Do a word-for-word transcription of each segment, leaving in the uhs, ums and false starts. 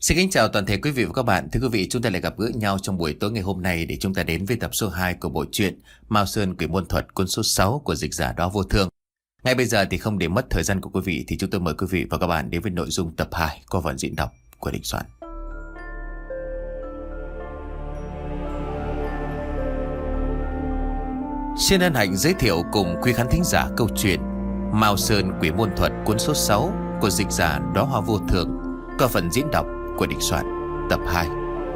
Xin kính chào toàn thể quý vị và các bạn. Thưa quý vị, chúng ta lại gặp gỡ nhau trong buổi tối ngày hôm nay để chúng ta đến với tập số hai của bộ truyện Mao Sơn Quỷ Môn Thuật, cuốn số sáu của dịch giả Đó Vô Thường. Ngay bây giờ thì không để mất thời gian của quý vị thì chúng tôi mời quý vị và các bạn đến với nội dung tập hai qua phần diễn đọc của Đình Soạn. Xin hân hạnh giới thiệu cùng quý khán thính giả câu chuyện Mao Sơn Quỷ Môn Thuật, cuốn số sáu của dịch giả Đó Hoa Vô Thường qua phần diễn đọc của Đình Soạn, tập hai.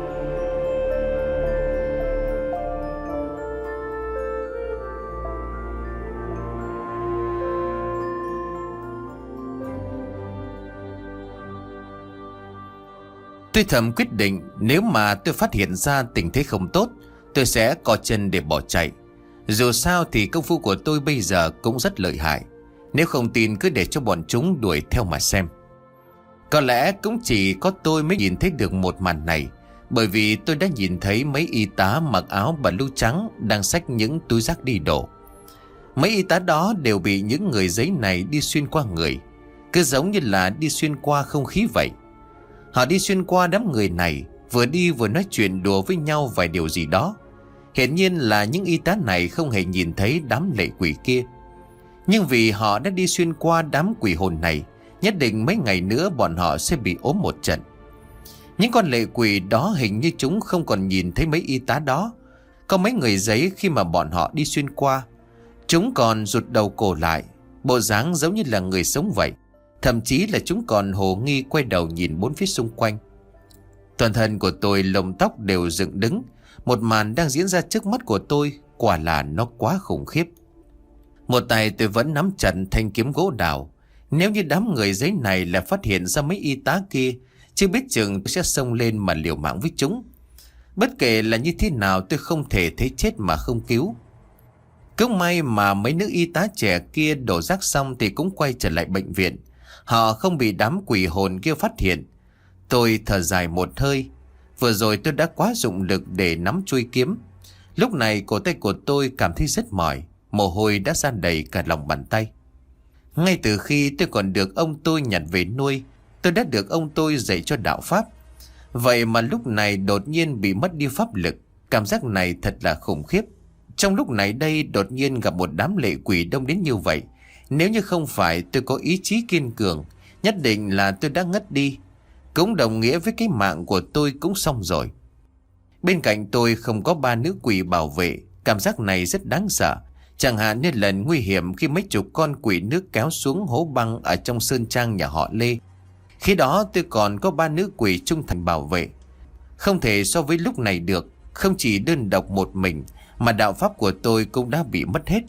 Tôi thầm quyết định nếu mà tôi phát hiện ra tình thế không tốt, tôi sẽ co chân để bỏ chạy. Dù sao thì công phu của tôi bây giờ cũng rất lợi hại. Nếu không tin cứ để cho bọn chúng đuổi theo mà xem. Có lẽ cũng chỉ có tôi mới nhìn thấy được một màn này, bởi vì tôi đã nhìn thấy mấy y tá mặc áo blue trắng đang xách những túi rác đi đổ. Mấy y tá đó đều bị những người giấy này đi xuyên qua người, cứ giống như là đi xuyên qua không khí vậy. Họ đi xuyên qua đám người này, vừa đi vừa nói chuyện đùa với nhau vài điều gì đó. Hiển nhiên là những y tá này không hề nhìn thấy đám lệ quỷ kia. Nhưng vì họ đã đi xuyên qua đám quỷ hồn này, nhất định mấy ngày nữa bọn họ sẽ bị ốm một trận. Những con lệ quỷ đó hình như chúng không còn nhìn thấy mấy y tá đó. Có mấy người giấy khi mà bọn họ đi xuyên qua, chúng còn rụt đầu cổ lại, bộ dáng giống như là người sống vậy. Thậm chí là chúng còn hồ nghi quay đầu nhìn bốn phía xung quanh. Toàn thân của tôi lông tóc đều dựng đứng. Một màn đang diễn ra trước mắt của tôi, quả là nó quá khủng khiếp. Một tay tôi vẫn nắm chặt thanh kiếm gỗ đào. Nếu như đám người giấy này là phát hiện ra mấy y tá kia, chưa biết chừng tôi sẽ xông lên mà liều mạng với chúng. Bất kể là như thế nào, tôi không thể thấy chết mà không cứu. Cứ may mà mấy nữ y tá trẻ kia đổ rác xong thì cũng quay trở lại bệnh viện. Họ không bị đám quỷ hồn kia phát hiện. Tôi thở dài một hơi. Vừa rồi tôi đã quá dụng lực để nắm chuôi kiếm. Lúc này cổ tay của tôi cảm thấy rất mỏi, mồ hôi đã ra đầy cả lòng bàn tay. Ngay từ khi tôi còn được ông tôi nhặt về nuôi, tôi đã được ông tôi dạy cho đạo pháp. Vậy mà lúc này đột nhiên bị mất đi pháp lực. Cảm giác này thật là khủng khiếp. Trong lúc này đây đột nhiên gặp một đám lệ quỷ đông đến như vậy. Nếu như không phải tôi có ý chí kiên cường, nhất định là tôi đã ngất đi. Cũng đồng nghĩa với cái mạng của tôi cũng xong rồi. Bên cạnh tôi không có ba nữ quỷ bảo vệ. Cảm giác này rất đáng sợ. Chẳng hạn như lần nguy hiểm khi mấy chục con quỷ nước kéo xuống hố băng ở trong sơn trang nhà họ Lê. Khi đó tôi còn có ba nữ quỷ trung thành bảo vệ. Không thể so với lúc này được. Không chỉ đơn độc một mình mà đạo pháp của tôi cũng đã bị mất hết.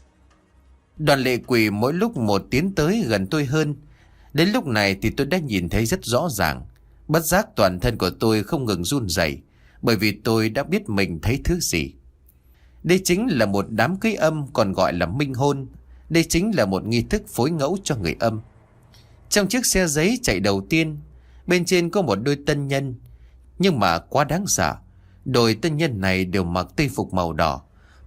Đoàn lệ quỷ mỗi lúc một tiến tới gần tôi hơn. Đến lúc này thì tôi đã nhìn thấy rất rõ ràng. Bất giác toàn thân của tôi không ngừng run rẩy, bởi vì tôi đã biết mình thấy thứ gì. Đây chính là một đám cưới âm, còn gọi là minh hôn. Đây chính là một nghi thức phối ngẫu cho người âm. Trong chiếc xe giấy chạy đầu tiên, bên trên có một đôi tân nhân. Nhưng mà quá đáng sợ, đôi tân nhân này đều mặc tây phục màu đỏ.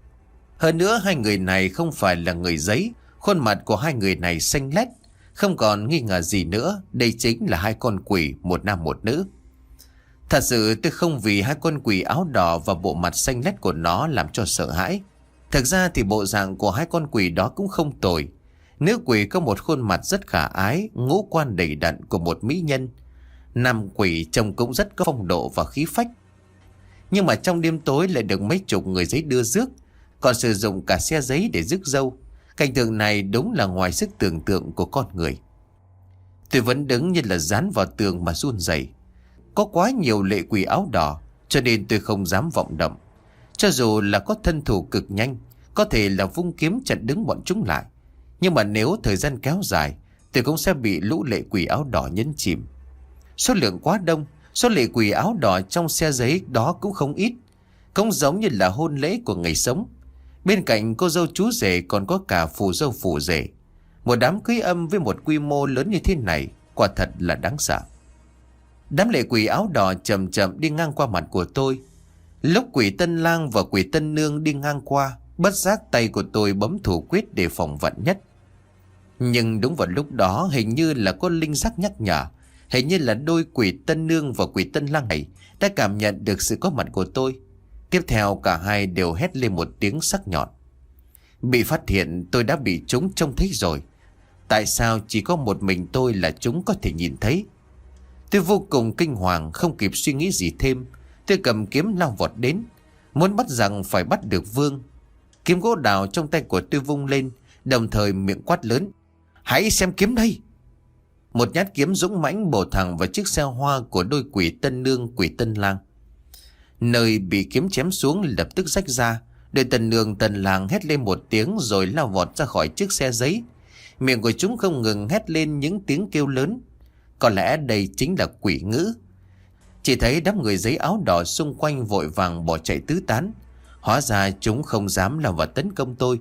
Hơn nữa hai người này không phải là người giấy. Khuôn mặt của hai người này xanh lét. Không còn nghi ngờ gì nữa, đây chính là hai con quỷ, một nam một nữ. Thật sự tôi không vì hai con quỷ áo đỏ và bộ mặt xanh lét của nó làm cho sợ hãi. Thực ra thì bộ dạng của hai con quỷ đó cũng không tồi. Nữ quỷ có một khuôn mặt rất khả ái, ngũ quan đầy đặn của một mỹ nhân. Nam quỷ trông cũng rất có phong độ và khí phách. Nhưng mà trong đêm tối lại được mấy chục người giấy đưa rước, còn sử dụng cả xe giấy để rước dâu. Cảnh tượng này đúng là ngoài sức tưởng tượng của con người. Tôi vẫn đứng như là dán vào tường mà run rẩy. Có quá nhiều lệ quỷ áo đỏ, cho nên tôi không dám vọng động. Cho dù là có thân thủ cực nhanh, có thể là vung kiếm chặn đứng bọn chúng lại, nhưng mà nếu thời gian kéo dài, tôi cũng sẽ bị lũ lệ quỷ áo đỏ nhấn chìm. Số lượng quá đông, số lệ quỷ áo đỏ trong xe giấy đó cũng không ít. Cũng giống như là hôn lễ của người sống. Bên cạnh cô dâu chú rể còn có cả phù dâu phù rể. Một đám cưới âm với một quy mô lớn như thế này, quả thật là đáng sợ. Đám lệ quỷ áo đỏ chậm chậm đi ngang qua mặt của tôi. Lúc quỷ tân lang và quỷ tân nương đi ngang qua, bất giác tay của tôi bấm thủ quyết để phòng vận nhất. Nhưng đúng vào lúc đó hình như là có linh giác nhắc nhở. Hình như là đôi quỷ Tân Nương và quỷ Tân Lang này đã cảm nhận được sự có mặt của tôi. Tiếp theo cả hai đều hét lên một tiếng sắc nhọn. Bị phát hiện, tôi đã bị chúng trông thấy rồi. Tại sao chỉ có một mình tôi là chúng có thể nhìn thấy? Tôi vô cùng kinh hoàng, không kịp suy nghĩ gì thêm. Tôi cầm kiếm lao vọt đến, muốn bắt rằng phải bắt được Vương. Kiếm gỗ đào trong tay của tôi vung lên, đồng thời miệng quát lớn: Hãy xem kiếm đây! Một nhát kiếm dũng mãnh bổ thẳng vào chiếc xe hoa của đôi quỷ Tân Nương quỷ Tân Lang. Nơi bị kiếm chém xuống lập tức rách ra. Đôi Tân Nương Tân Lang hét lên một tiếng rồi lao vọt ra khỏi chiếc xe giấy. Miệng của chúng không ngừng hét lên những tiếng kêu lớn. Có lẽ đây chính là quỷ ngữ. Chỉ thấy đám người giấy áo đỏ xung quanh vội vàng bỏ chạy tứ tán. Hóa ra chúng không dám lao vào tấn công tôi.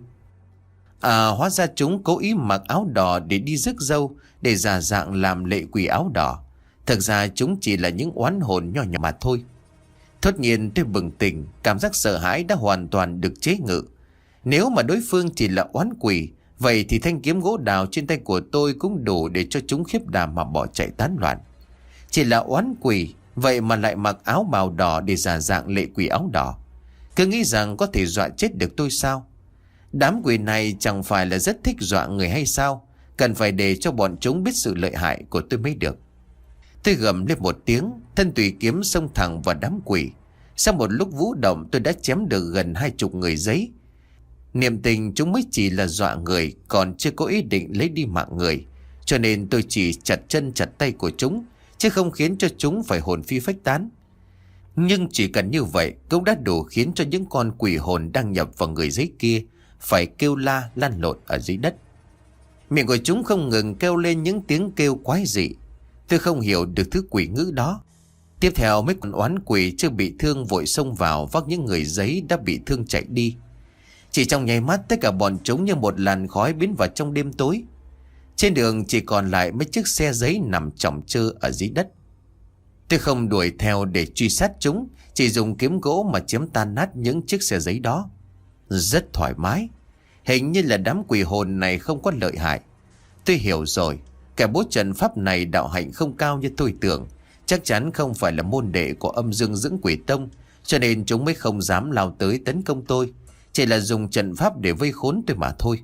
À, hóa ra chúng cố ý mặc áo đỏ để đi rước dâu, để giả dạng làm lệ quỷ áo đỏ. Thực ra chúng chỉ là những oán hồn nhỏ nhỏ mà thôi. Thốt nhiên tôi bừng tỉnh, cảm giác sợ hãi đã hoàn toàn được chế ngự. Nếu mà đối phương chỉ là oán quỷ, vậy thì thanh kiếm gỗ đào trên tay của tôi cũng đủ để cho chúng khiếp đảm mà bỏ chạy tán loạn. Chỉ là oán quỷ, vậy mà lại mặc áo bào đỏ để giả dạng lệ quỷ áo đỏ. Cứ nghĩ rằng có thể dọa chết được tôi sao? Đám quỷ này chẳng phải là rất thích dọa người hay sao? Cần phải để cho bọn chúng biết sự lợi hại của tôi mới được. Tôi gầm lên một tiếng, thân tùy kiếm xông thẳng vào đám quỷ. Sau một lúc vũ động, tôi đã chém được gần hai chục người giấy. Niềm tình chúng mới chỉ là dọa người, còn chưa có ý định lấy đi mạng người. Cho nên tôi chỉ chặt chân chặt tay của chúng, chứ không khiến cho chúng phải hồn phi phách tán. Nhưng chỉ cần như vậy cũng đã đủ khiến cho những con quỷ hồn đang nhập vào người giấy kia phải kêu la lăn lộn ở dưới đất. Miệng của chúng không ngừng kêu lên những tiếng kêu quái dị. Tôi không hiểu được thứ quỷ ngữ đó. Tiếp theo mấy con oán quỷ chưa bị thương vội xông vào vác những người giấy đã bị thương chạy đi. Chỉ trong nháy mắt, tất cả bọn chúng như một làn khói biến vào trong đêm tối. Trên đường chỉ còn lại mấy chiếc xe giấy nằm chỏng chơ ở dưới đất. Tôi không đuổi theo để truy sát chúng, chỉ dùng kiếm gỗ mà chém tan nát những chiếc xe giấy đó. Rất thoải mái. Hình như là đám quỷ hồn này không có lợi hại. Tôi hiểu rồi, kẻ bố trận pháp này đạo hạnh không cao như tôi tưởng. Chắc chắn không phải là môn đệ của Âm Dương Dưỡng Quỷ Tông, cho nên chúng mới không dám lao tới tấn công tôi. Chỉ là dùng trận pháp để vây khốn tôi mà thôi.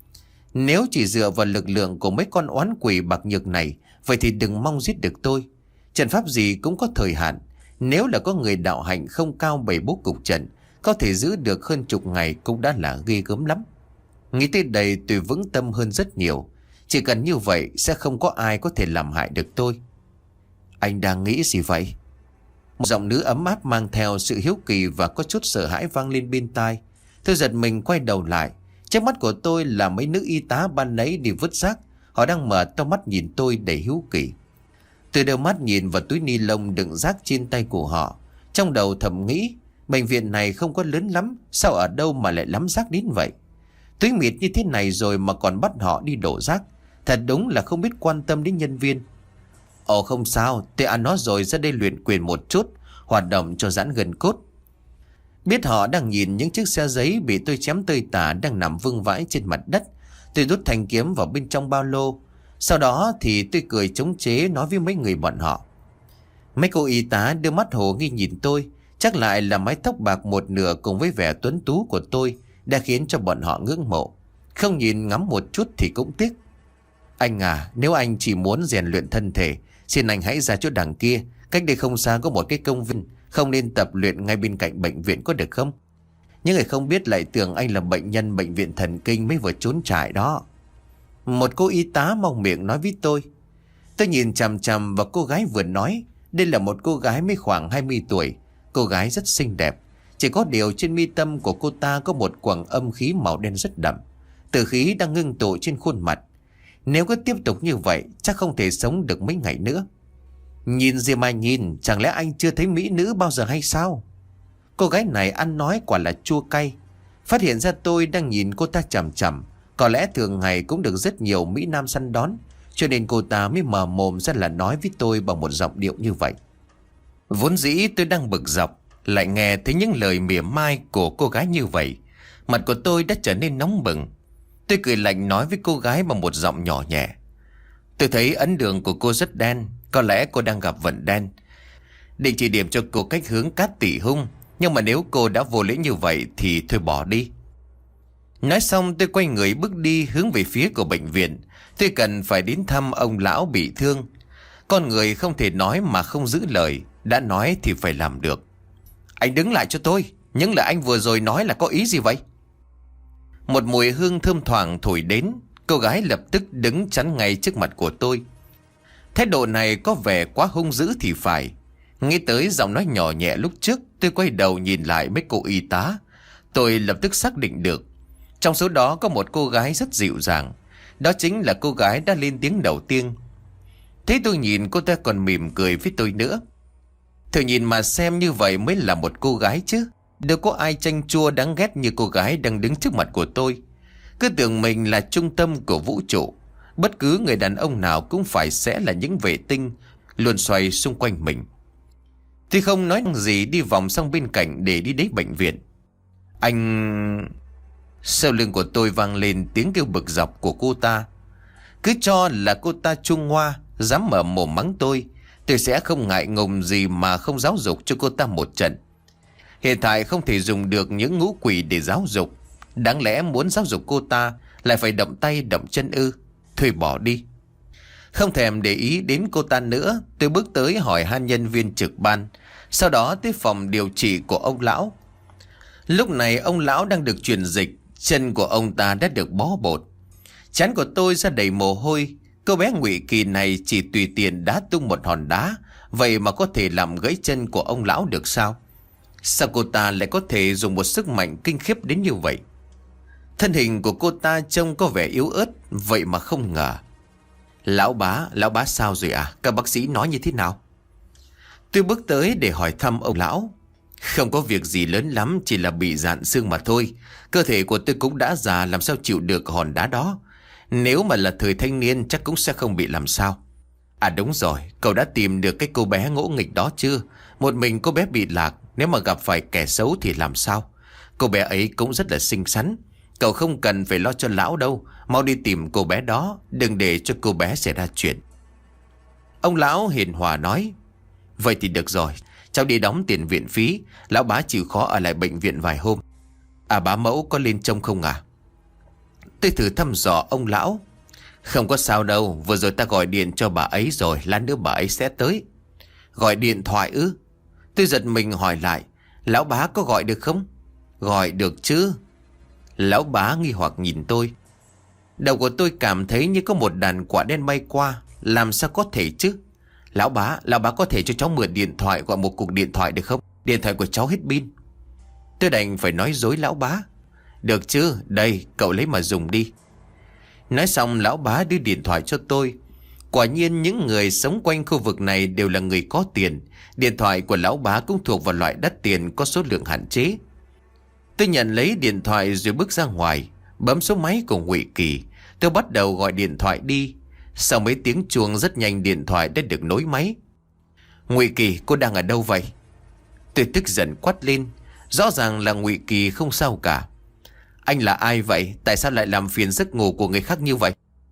Nếu chỉ dựa vào lực lượng của mấy con oán quỷ bạc nhược này, vậy thì đừng mong giết được tôi. Trận pháp gì cũng có thời hạn. Nếu là có người đạo hạnh không cao bày bố cục trận, có thể giữ được hơn chục ngày cũng đã là ghê gớm lắm. Nghĩ tới đây tôi vững tâm hơn rất nhiều. Chỉ cần như vậy sẽ không có ai có thể làm hại được tôi. Anh đang nghĩ gì vậy? Một giọng nữ ấm áp mang theo sự hiếu kỳ và có chút sợ hãi vang lên bên tai. Tôi giật mình quay đầu lại. Trước mắt của tôi là mấy nữ y tá ban nãy đi vứt rác. Họ đang mở to mắt nhìn tôi đầy hiếu kỳ. Tôi đưa mắt nhìn vào túi ni lông đựng rác trên tay của họ. Trong đầu thầm nghĩ, bệnh viện này không có lớn lắm, sao ở đâu mà lại lắm rác đến vậy? Túi mịt như thế này rồi mà còn bắt họ đi đổ rác. Thật đúng là không biết quan tâm đến nhân viên. Ồ không sao, tôi ăn nó rồi, ra đây luyện quyền một chút, hoạt động cho giãn gân cốt. Biết họ đang nhìn những chiếc xe giấy bị tôi chém tơi tả đang nằm vương vãi trên mặt đất. Tôi rút thanh kiếm vào bên trong ba lô. Sau đó thì tôi cười chống chế nói với mấy người bọn họ. Mấy cô y tá đưa mắt hồ nghi nhìn tôi. Chắc lại là mái tóc bạc một nửa cùng với vẻ tuấn tú của tôi đã khiến cho bọn họ ngưỡng mộ. Không nhìn ngắm một chút thì cũng tiếc. Anh à, nếu anh chỉ muốn rèn luyện thân thể, xin anh hãy ra chỗ đằng kia. Cách đây không xa có một cái công viên, không nên tập luyện ngay bên cạnh bệnh viện có được không? Những người không biết lại tưởng anh là bệnh nhân bệnh viện thần kinh mới vừa trốn trại đó. Một cô y tá mong miệng nói với tôi. Tôi nhìn chằm chằm vào cô gái vừa nói. Đây là một cô gái mới khoảng hai mươi tuổi. Cô gái rất xinh đẹp. Chỉ có điều trên mi tâm của cô ta có một quầng âm khí màu đen rất đậm. Tử khí đang ngưng tụ trên khuôn mặt. Nếu cứ tiếp tục như vậy chắc không thể sống được mấy ngày nữa. Nhìn gì mà nhìn, chẳng lẽ anh chưa thấy mỹ nữ bao giờ hay sao? Cô gái này ăn nói quả là chua cay. Phát hiện ra tôi đang nhìn cô ta chằm chằm. Có lẽ thường ngày cũng được rất nhiều mỹ nam săn đón, cho nên cô ta mới mở mồm ra là nói với tôi bằng một giọng điệu như vậy. Vốn dĩ tôi đang bực dọc, lại nghe thấy những lời mỉa mai của cô gái như vậy. Mặt của tôi đã trở nên nóng bừng. Tôi cười lạnh nói với cô gái bằng một giọng nhỏ nhẹ. Tôi thấy ấn đường của cô rất đen, Có lẽ cô đang gặp vận đen. Định chỉ điểm cho cô cách hướng Cát Tỉ Hung, nhưng mà nếu cô đã vô lễ như vậy thì thôi bỏ đi. Nói xong tôi quay người bước đi hướng về phía của bệnh viện. Tôi cần phải đến thăm ông lão bị thương. Con người không thể nói mà không giữ lời. Đã nói thì phải làm được. Anh đứng lại cho tôi. Những lời anh vừa rồi nói là có ý gì vậy? Một mùi hương thơm thoảng thổi đến. Cô gái lập tức đứng chắn ngay trước mặt của tôi. Thái độ này có vẻ quá hung dữ thì phải. Nghĩ tới giọng nói nhỏ nhẹ lúc trước, tôi quay đầu nhìn lại mấy cô y tá. Tôi lập tức xác định được, trong số đó có một cô gái rất dịu dàng. Đó chính là cô gái đã lên tiếng đầu tiên. Thế tôi nhìn cô ta còn mỉm cười với tôi nữa. Thử nhìn mà xem, như vậy mới là một cô gái chứ. Đâu có ai chanh chua đáng ghét như cô gái đang đứng trước mặt của tôi. Cứ tưởng mình là trung tâm của vũ trụ. Bất cứ người đàn ông nào cũng phải sẽ là những vệ tinh luôn xoay xung quanh mình. Tôi không nói gì, đi vòng sang bên cạnh để đi đến bệnh viện. Anh... Sau lưng của tôi vang lên tiếng kêu bực dọc của cô ta. Cứ cho là cô ta Trung Hoa, dám mở mồm mắng tôi, tôi sẽ không ngại ngùng gì mà không giáo dục cho cô ta một trận. Hiện tại không thể dùng được những ngũ quỷ để giáo dục. Đáng lẽ muốn giáo dục cô ta lại phải động tay động chân ư? Thôi bỏ đi. Không thèm để ý đến cô ta nữa, tôi bước tới hỏi han nhân viên trực ban. Sau đó tới phòng điều trị của ông lão. Lúc này ông lão đang được truyền dịch. Chân của ông ta đã được bó bột. Trán của tôi ra đầy mồ hôi. Cô bé Ngụy Kỳ này chỉ tùy tiện đá tung một hòn đá, vậy mà có thể làm gãy chân của ông lão được sao? Sao cô ta lại có thể dùng một sức mạnh kinh khiếp đến như vậy? Thân hình của cô ta trông có vẻ yếu ớt, vậy mà không ngờ. Lão bá, lão bá sao rồi à? Các bác sĩ nói như thế nào? Tôi bước tới để hỏi thăm ông lão. Không có việc gì lớn lắm, chỉ là bị dạn xương mà thôi. Cơ thể của tôi cũng đã già, làm sao chịu được hòn đá đó. Nếu mà là thời thanh niên chắc cũng sẽ không bị làm sao. À đúng rồi, cậu đã tìm được cái cô bé ngỗ nghịch đó chưa? Một mình cô bé bị lạc, nếu mà gặp phải kẻ xấu thì làm sao? Cô bé ấy cũng rất là xinh xắn. Cậu không cần phải lo cho lão đâu. Mau đi tìm cô bé đó, đừng để cho cô bé xảy ra chuyện. Ông lão hiền hòa nói. Vậy thì được rồi, cháu đi đóng tiền viện phí. Lão bá chịu khó ở lại bệnh viện vài hôm. À bá mẫu có lên trông không à? Tôi thử thăm dò ông lão. Không có sao đâu, vừa rồi ta gọi điện cho bà ấy rồi, lát nữa bà ấy sẽ tới. Gọi điện thoại ư? Tôi giật mình hỏi lại. Lão bá có gọi được không? Gọi được chứ. Lão bá nghi hoặc nhìn tôi. Đầu của tôi cảm thấy như có một đàn quả đen bay qua. Làm sao có thể chứ? Lão bá, lão bá có thể cho cháu mượn điện thoại, gọi một cuộc điện thoại được không? Điện thoại của cháu hết pin. Tôi đành phải nói dối lão bá. Được chứ, đây, cậu lấy mà dùng đi. Nói xong lão bá đưa điện thoại cho tôi. Quả nhiên những người sống quanh khu vực này đều là người có tiền. Điện thoại của lão bá cũng thuộc vào loại đắt tiền, có số lượng hạn chế. Tôi nhận lấy điện thoại rồi bước ra ngoài, bấm số máy của Ngụy Kỳ. Tôi bắt đầu gọi điện thoại đi. Sau mấy tiếng chuông rất nhanh điện thoại đã được nối máy. Ngụy Kỳ, cô đang ở đâu vậy? Tôi tức giận quát lên. Rõ ràng là Ngụy Kỳ không sao cả. Anh là ai vậy? Tại sao lại làm phiền giấc ngủ của người khác như vậy?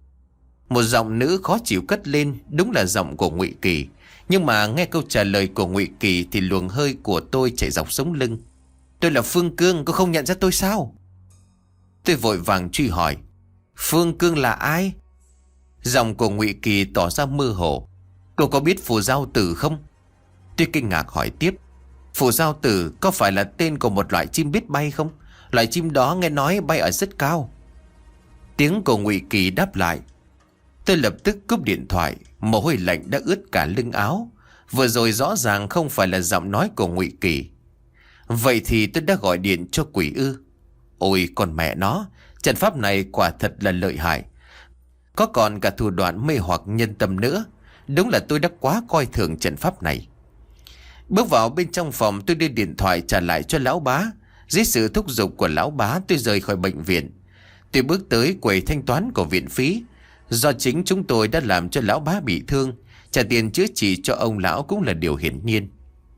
Một giọng nữ khó chịu cất lên. Đúng là giọng của Ngụy Kỳ. Nhưng mà nghe câu trả lời của Ngụy Kỳ thì luồng hơi của tôi chảy dọc sống lưng. Tôi là Phương Cương, cô không nhận ra tôi sao? Tôi vội vàng truy hỏi. Phương Cương là ai? Giọng của Ngụy Kỳ tỏ ra mơ hồ. Cô có biết Phù Giao Tử không? Tôi kinh ngạc hỏi tiếp. Phù Giao Tử có phải là tên của một loại chim biết bay không? Loại chim đó nghe nói bay ở rất cao. Tiếng của Ngụy Kỳ đáp lại. Tôi lập tức cúp điện thoại. Mồ hôi lạnh đã ướt cả lưng áo. Vừa rồi rõ ràng không phải là giọng nói của Ngụy Kỳ. Vậy thì tôi đã gọi điện cho quỷ ư? Ôi con mẹ nó, trận pháp này quả thật là lợi hại. Có còn cả thủ đoạn mê hoặc nhân tâm nữa. Đúng là tôi đã quá coi thường trận pháp này. Bước vào bên trong phòng, tôi đưa điện thoại trả lại cho lão bá. Dưới sự thúc giục của lão bá, tôi rời khỏi bệnh viện. Tôi bước tới quầy thanh toán của viện phí. Do chính chúng tôi đã làm cho lão bá bị thương, trả tiền chữa trị cho ông lão cũng là điều hiển nhiên.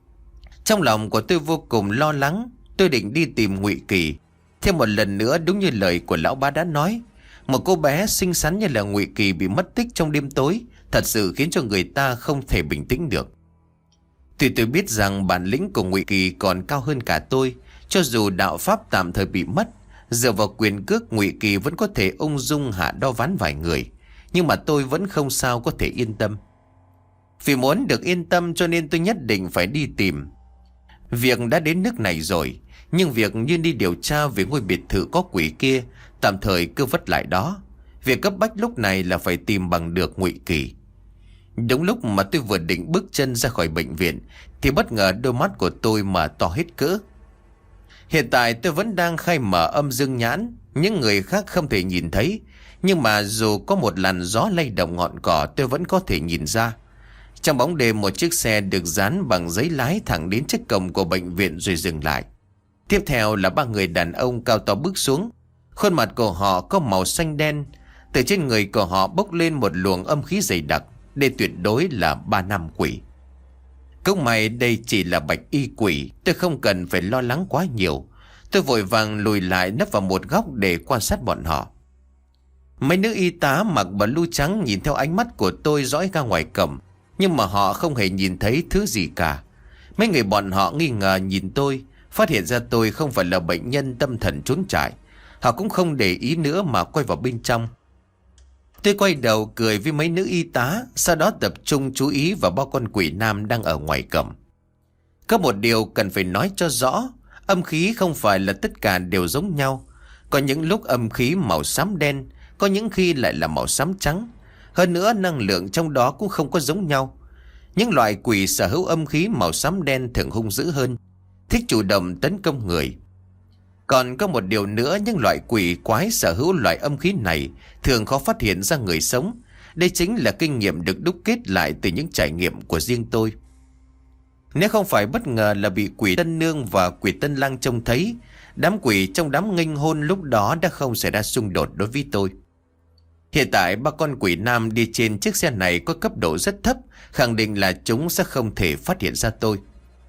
Trong lòng của tôi vô cùng lo lắng. Tôi định đi tìm Ngụy Kỳ. Thêm một lần nữa, đúng như lời của lão bá đã nói, một cô bé xinh xắn như là Ngụy Kỳ bị mất tích trong đêm tối thật sự khiến cho người ta không thể bình tĩnh được. Tuy tôi biết rằng bản lĩnh của Ngụy Kỳ còn cao hơn cả tôi, cho dù đạo pháp tạm thời bị mất, dựa vào quyền cước Ngụy Kỳ vẫn có thể ung dung hạ đo ván vài người, nhưng mà tôi vẫn không sao có thể yên tâm. Vì muốn được yên tâm cho nên tôi nhất định phải đi tìm. Việc đã đến nước này rồi, nhưng việc như đi điều tra về ngôi biệt thự có quỷ kia tạm thời cứ vất lại đó. Việc cấp bách lúc này là phải tìm bằng được Ngụy Kỳ. Đúng lúc mà tôi vừa định bước chân ra khỏi bệnh viện thì bất ngờ đôi mắt của tôi mở to hết cỡ. Hiện tại tôi vẫn đang khai mở âm dương nhãn, những người khác không thể nhìn thấy, nhưng mà dù có một làn gió lay động ngọn cỏ tôi vẫn có thể nhìn ra. Trong bóng đêm, một chiếc xe được dán bằng giấy lái thẳng đến trước cổng của bệnh viện rồi dừng lại. Tiếp theo là ba người đàn ông cao to bước xuống. Khuôn mặt của họ có màu xanh đen. Từ trên người của họ bốc lên một luồng âm khí dày đặc. Đây tuyệt đối là ba nam quỷ. Cũng may đây chỉ là bạch y quỷ, tôi không cần phải lo lắng quá nhiều. Tôi vội vàng lùi lại nấp vào một góc để quan sát bọn họ. Mấy nữ y tá mặc blue trắng nhìn theo ánh mắt của tôi dõi ra ngoài cổng, nhưng mà họ không hề nhìn thấy thứ gì cả. Mấy người bọn họ nghi ngờ nhìn tôi, phát hiện ra tôi không phải là bệnh nhân tâm thần trốn trại. Họ cũng không để ý nữa mà quay vào bên trong. Tôi quay đầu cười với mấy nữ y tá, sau đó tập trung chú ý vào bao con quỷ nam đang ở ngoài cổng. Có một điều cần phải nói cho rõ, âm khí không phải là tất cả đều giống nhau. Có những lúc âm khí màu xám đen, có những khi lại là màu xám trắng. Hơn nữa năng lượng trong đó cũng không có giống nhau. Những loại quỷ sở hữu âm khí màu xám đen thường hung dữ hơn, thích chủ động tấn công người. Còn có một điều nữa, những loại quỷ quái sở hữu loại âm khí này thường khó phát hiện ra người sống. Đây chính là kinh nghiệm được đúc kết lại từ những trải nghiệm của riêng tôi. Nếu không phải bất ngờ là bị quỷ Tân Nương và quỷ Tân Lang trông thấy, đám quỷ trong đám nghênh hôn lúc đó đã không xảy ra xung đột đối với tôi. Hiện tại ba con quỷ nam đi trên chiếc xe này có cấp độ rất thấp, khẳng định là chúng sẽ không thể phát hiện ra tôi.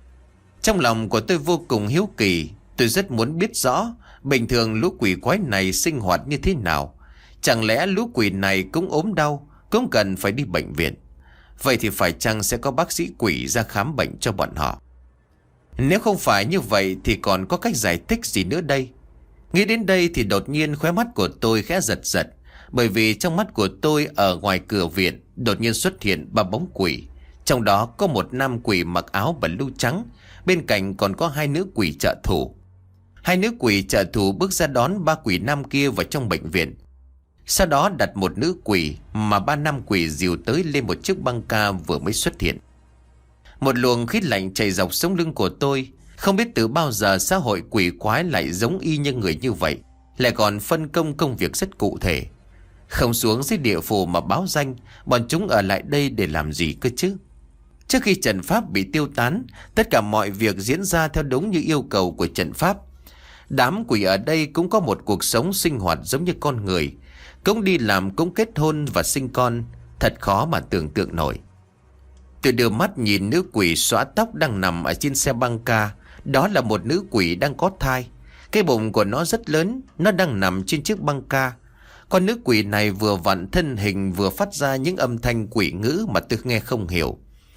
Trong lòng của tôi vô cùng hiếu kỳ, tôi rất muốn biết rõ bình thường lũ quỷ quái này sinh hoạt như thế nào. Chẳng lẽ lũ quỷ này cũng ốm đau, cũng cần phải đi bệnh viện? Vậy thì phải chăng sẽ có bác sĩ quỷ ra khám bệnh cho bọn họ? Nếu không phải như vậy thì còn có cách giải thích gì nữa đây? Nghĩ đến đây thì đột nhiên khóe mắt của tôi khẽ giật giật. Bởi vì trong mắt của tôi ở ngoài cửa viện đột nhiên xuất hiện ba bóng quỷ. Trong đó có một nam quỷ mặc áo blue trắng, bên cạnh còn có hai nữ quỷ trợ thủ. Hai nữ quỷ trợ thủ bước ra đón ba quỷ nam kia vào trong bệnh viện. Sau đó đặt một nữ quỷ mà ba nam quỷ dìu tới lên một chiếc băng ca vừa mới xuất hiện. Một luồng khí lạnh chảy dọc sống lưng của tôi. Không biết từ bao giờ xã hội quỷ quái lại giống y như người như vậy, lại còn phân công công việc rất cụ thể. Không xuống dưới địa phủ mà báo danh, bọn chúng ở lại đây để làm gì cơ chứ? Trước khi trận pháp bị tiêu tán, tất cả mọi việc diễn ra theo đúng như yêu cầu của trận pháp. Đám quỷ ở đây cũng có một cuộc sống sinh hoạt giống như con người, cũng đi làm, cũng kết hôn và sinh con. Thật khó mà tưởng tượng nổi. Tôi đưa mắt nhìn nữ quỷ xõa tóc đang nằm ở trên xe băng ca. Đó là một nữ quỷ đang có thai. Cái bụng của nó rất lớn, nó đang nằm trên chiếc băng ca. Con nữ quỷ này vừa vặn thân hình vừa phát ra những âm thanh quỷ ngữ mà tôi nghe không hiểu.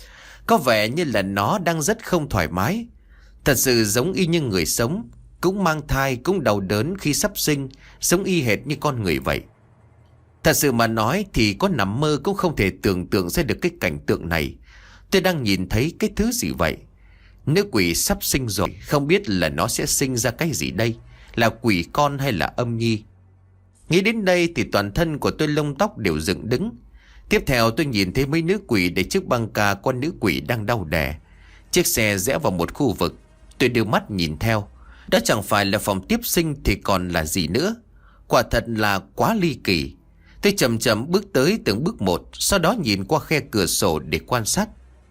Có vẻ như là nó đang rất không thoải mái. Thật sự giống y như người sống, cũng mang thai, cũng đau đớn khi sắp sinh, giống y hệt như con người vậy. Thật sự mà nói thì có nằm mơ cũng không thể tưởng tượng ra được cái cảnh tượng này. Tôi đang nhìn thấy cái thứ gì vậy? Nữ quỷ sắp sinh rồi, không biết là nó sẽ sinh ra cái gì đây? Là quỷ con hay là âm nhi? Nghĩ đến đây thì toàn thân của tôi lông tóc đều dựng đứng. Tiếp theo tôi nhìn thấy mấy nữ quỷ để chiếc băng ca con nữ quỷ đang đau đẻ. Chiếc xe rẽ vào một khu vực. Tôi đưa mắt nhìn theo. Đó chẳng phải là phòng tiếp sinh thì còn là gì nữa. Quả thật là quá ly kỳ. Tôi chậm chậm bước tới từng bước một, sau đó nhìn qua khe cửa sổ để quan sát.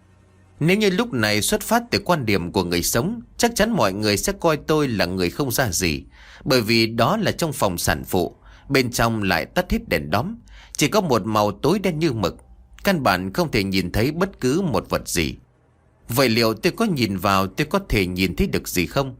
Nếu như lúc này xuất phát từ quan điểm của người sống, chắc chắn mọi người sẽ coi tôi là người không ra gì. Bởi vì đó là trong phòng sản phụ, bên trong lại tắt hết đèn đóm, chỉ có một màu tối đen như mực. Căn bản không thể nhìn thấy bất cứ một vật gì. Vậy liệu tôi có nhìn vào tôi có thể nhìn thấy được gì không?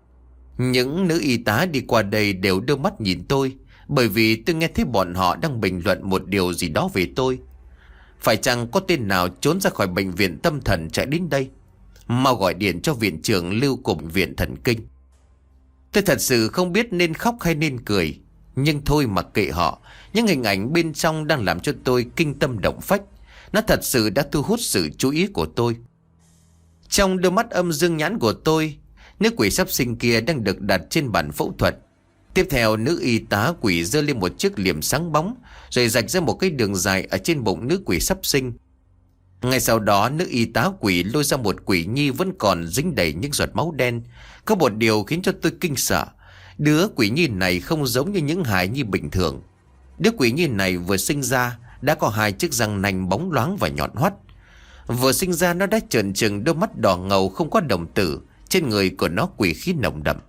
Những nữ y tá đi qua đây đều đưa mắt nhìn tôi, bởi vì tôi nghe thấy bọn họ đang bình luận một điều gì đó về tôi. Phải chăng có tên nào trốn ra khỏi bệnh viện tâm thần chạy đến đây? Mau gọi điện cho viện trưởng Lưu của bệnh viện thần kinh. Tôi thật sự không biết nên khóc hay nên cười. Nhưng thôi mặc kệ họ. Những hình ảnh bên trong đang làm cho tôi kinh tâm động phách. Nó thật sự đã thu hút sự chú ý của tôi. Trong đôi mắt âm dương nhãn của tôi, nữ quỷ sắp sinh kia đang được đặt trên bàn phẫu thuật. Tiếp theo, nữ y tá quỷ giơ lên một chiếc liềm sáng bóng, rồi rạch ra một cái đường dài ở trên bụng nữ quỷ sắp sinh. Ngay sau đó, nữ y tá quỷ lôi ra một quỷ nhi vẫn còn dính đầy những giọt máu đen. Có một điều khiến cho tôi kinh sợ. Đứa quỷ nhi này không giống như những hài nhi bình thường. Đứa quỷ nhi này vừa sinh ra đã có hai chiếc răng nanh bóng loáng và nhọn hoắt. Vừa sinh ra nó đã trợn trừng đôi mắt đỏ ngầu không có đồng tử. Trên người của nó quỷ khí nồng đậm.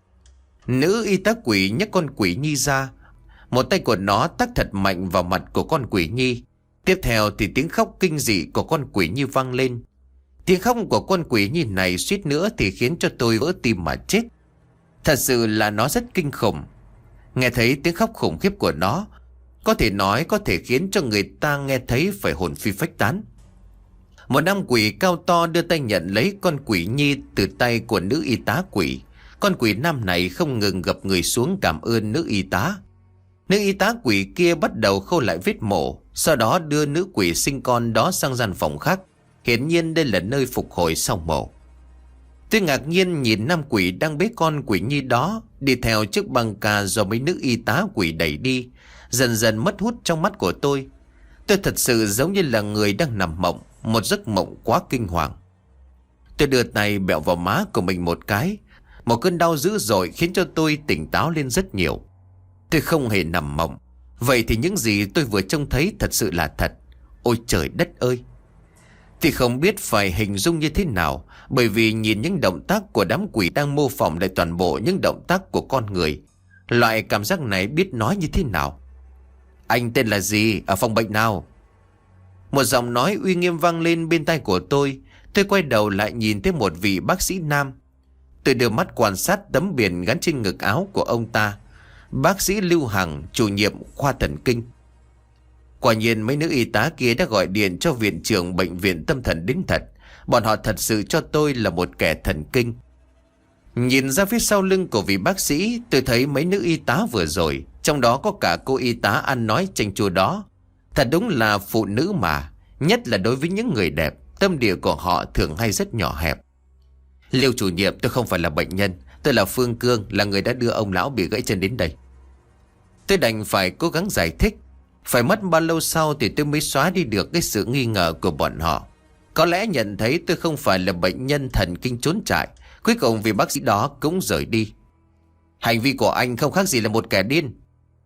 Nữ y tá quỷ nhấc con quỷ nhi ra. Một tay của nó tắc thật mạnh vào mặt của con quỷ nhi. Tiếp theo thì tiếng khóc kinh dị của con quỷ nhi vang lên. Tiếng khóc của con quỷ nhi này suýt nữa thì khiến cho tôi vỡ tim mà chết. Thật sự là nó rất kinh khủng. Nghe thấy tiếng khóc khủng khiếp của nó, có thể nói có thể khiến cho người ta nghe thấy phải hồn phi phách tán. Một nam quỷ cao to đưa tay nhận lấy con quỷ nhi từ tay của nữ y tá quỷ. Con quỷ nam này không ngừng gập người xuống cảm ơn nữ y tá. Nữ y tá quỷ kia bắt đầu khâu lại vết mổ, sau đó đưa nữ quỷ sinh con đó sang gian phòng khác. Hiển nhiên đây là nơi phục hồi sau mổ. Tôi ngạc nhiên nhìn nam quỷ đang bế con quỷ nhi đó đi theo chiếc băng ca do mấy nữ y tá quỷ đẩy đi, dần dần mất hút trong mắt của tôi. Tôi thật sự giống như là người đang nằm mộng, một giấc mộng quá kinh hoàng. Tôi đưa tay bẹo vào má của mình một cái. Một cơn đau dữ dội khiến cho tôi tỉnh táo lên rất nhiều. Tôi không hề nằm mộng. Vậy thì những gì tôi vừa trông thấy thật sự là thật. Ôi trời đất ơi! Thì không biết phải hình dung như thế nào, bởi vì nhìn những động tác của đám quỷ đang mô phỏng lại toàn bộ những động tác của con người. Loại cảm giác này biết nói như thế nào. Anh tên là gì? Ở phòng bệnh nào? Một giọng nói uy nghiêm vang lên bên tai của tôi. Tôi quay đầu lại nhìn thấy một vị bác sĩ nam. Tôi đưa mắt quan sát tấm biển gắn trên ngực áo của ông ta. Bác sĩ Lưu Hằng, chủ nhiệm khoa thần kinh. Quả nhiên mấy nữ y tá kia đã gọi điện cho viện trưởng bệnh viện tâm thần đến thật. Bọn họ thật sự cho tôi là một kẻ thần kinh. Nhìn ra phía sau lưng của vị bác sĩ, tôi thấy mấy nữ y tá vừa rồi, trong đó có cả cô y tá ăn nói chanh chua đó. Thật đúng là phụ nữ mà, nhất là đối với những người đẹp, tâm địa của họ thường hay rất nhỏ hẹp. Liêu chủ nhiệm, tôi không phải là bệnh nhân. Tôi là Phương Cương, là người đã đưa ông lão bị gãy chân đến đây. Tôi đành phải cố gắng giải thích. Phải mất bao lâu sau thì tôi mới xóa đi được cái sự nghi ngờ của bọn họ. Có lẽ nhận thấy tôi không phải là bệnh nhân thần kinh trốn trại, cuối cùng vì bác sĩ đó cũng rời đi. Hành vi của anh không khác gì là một kẻ điên.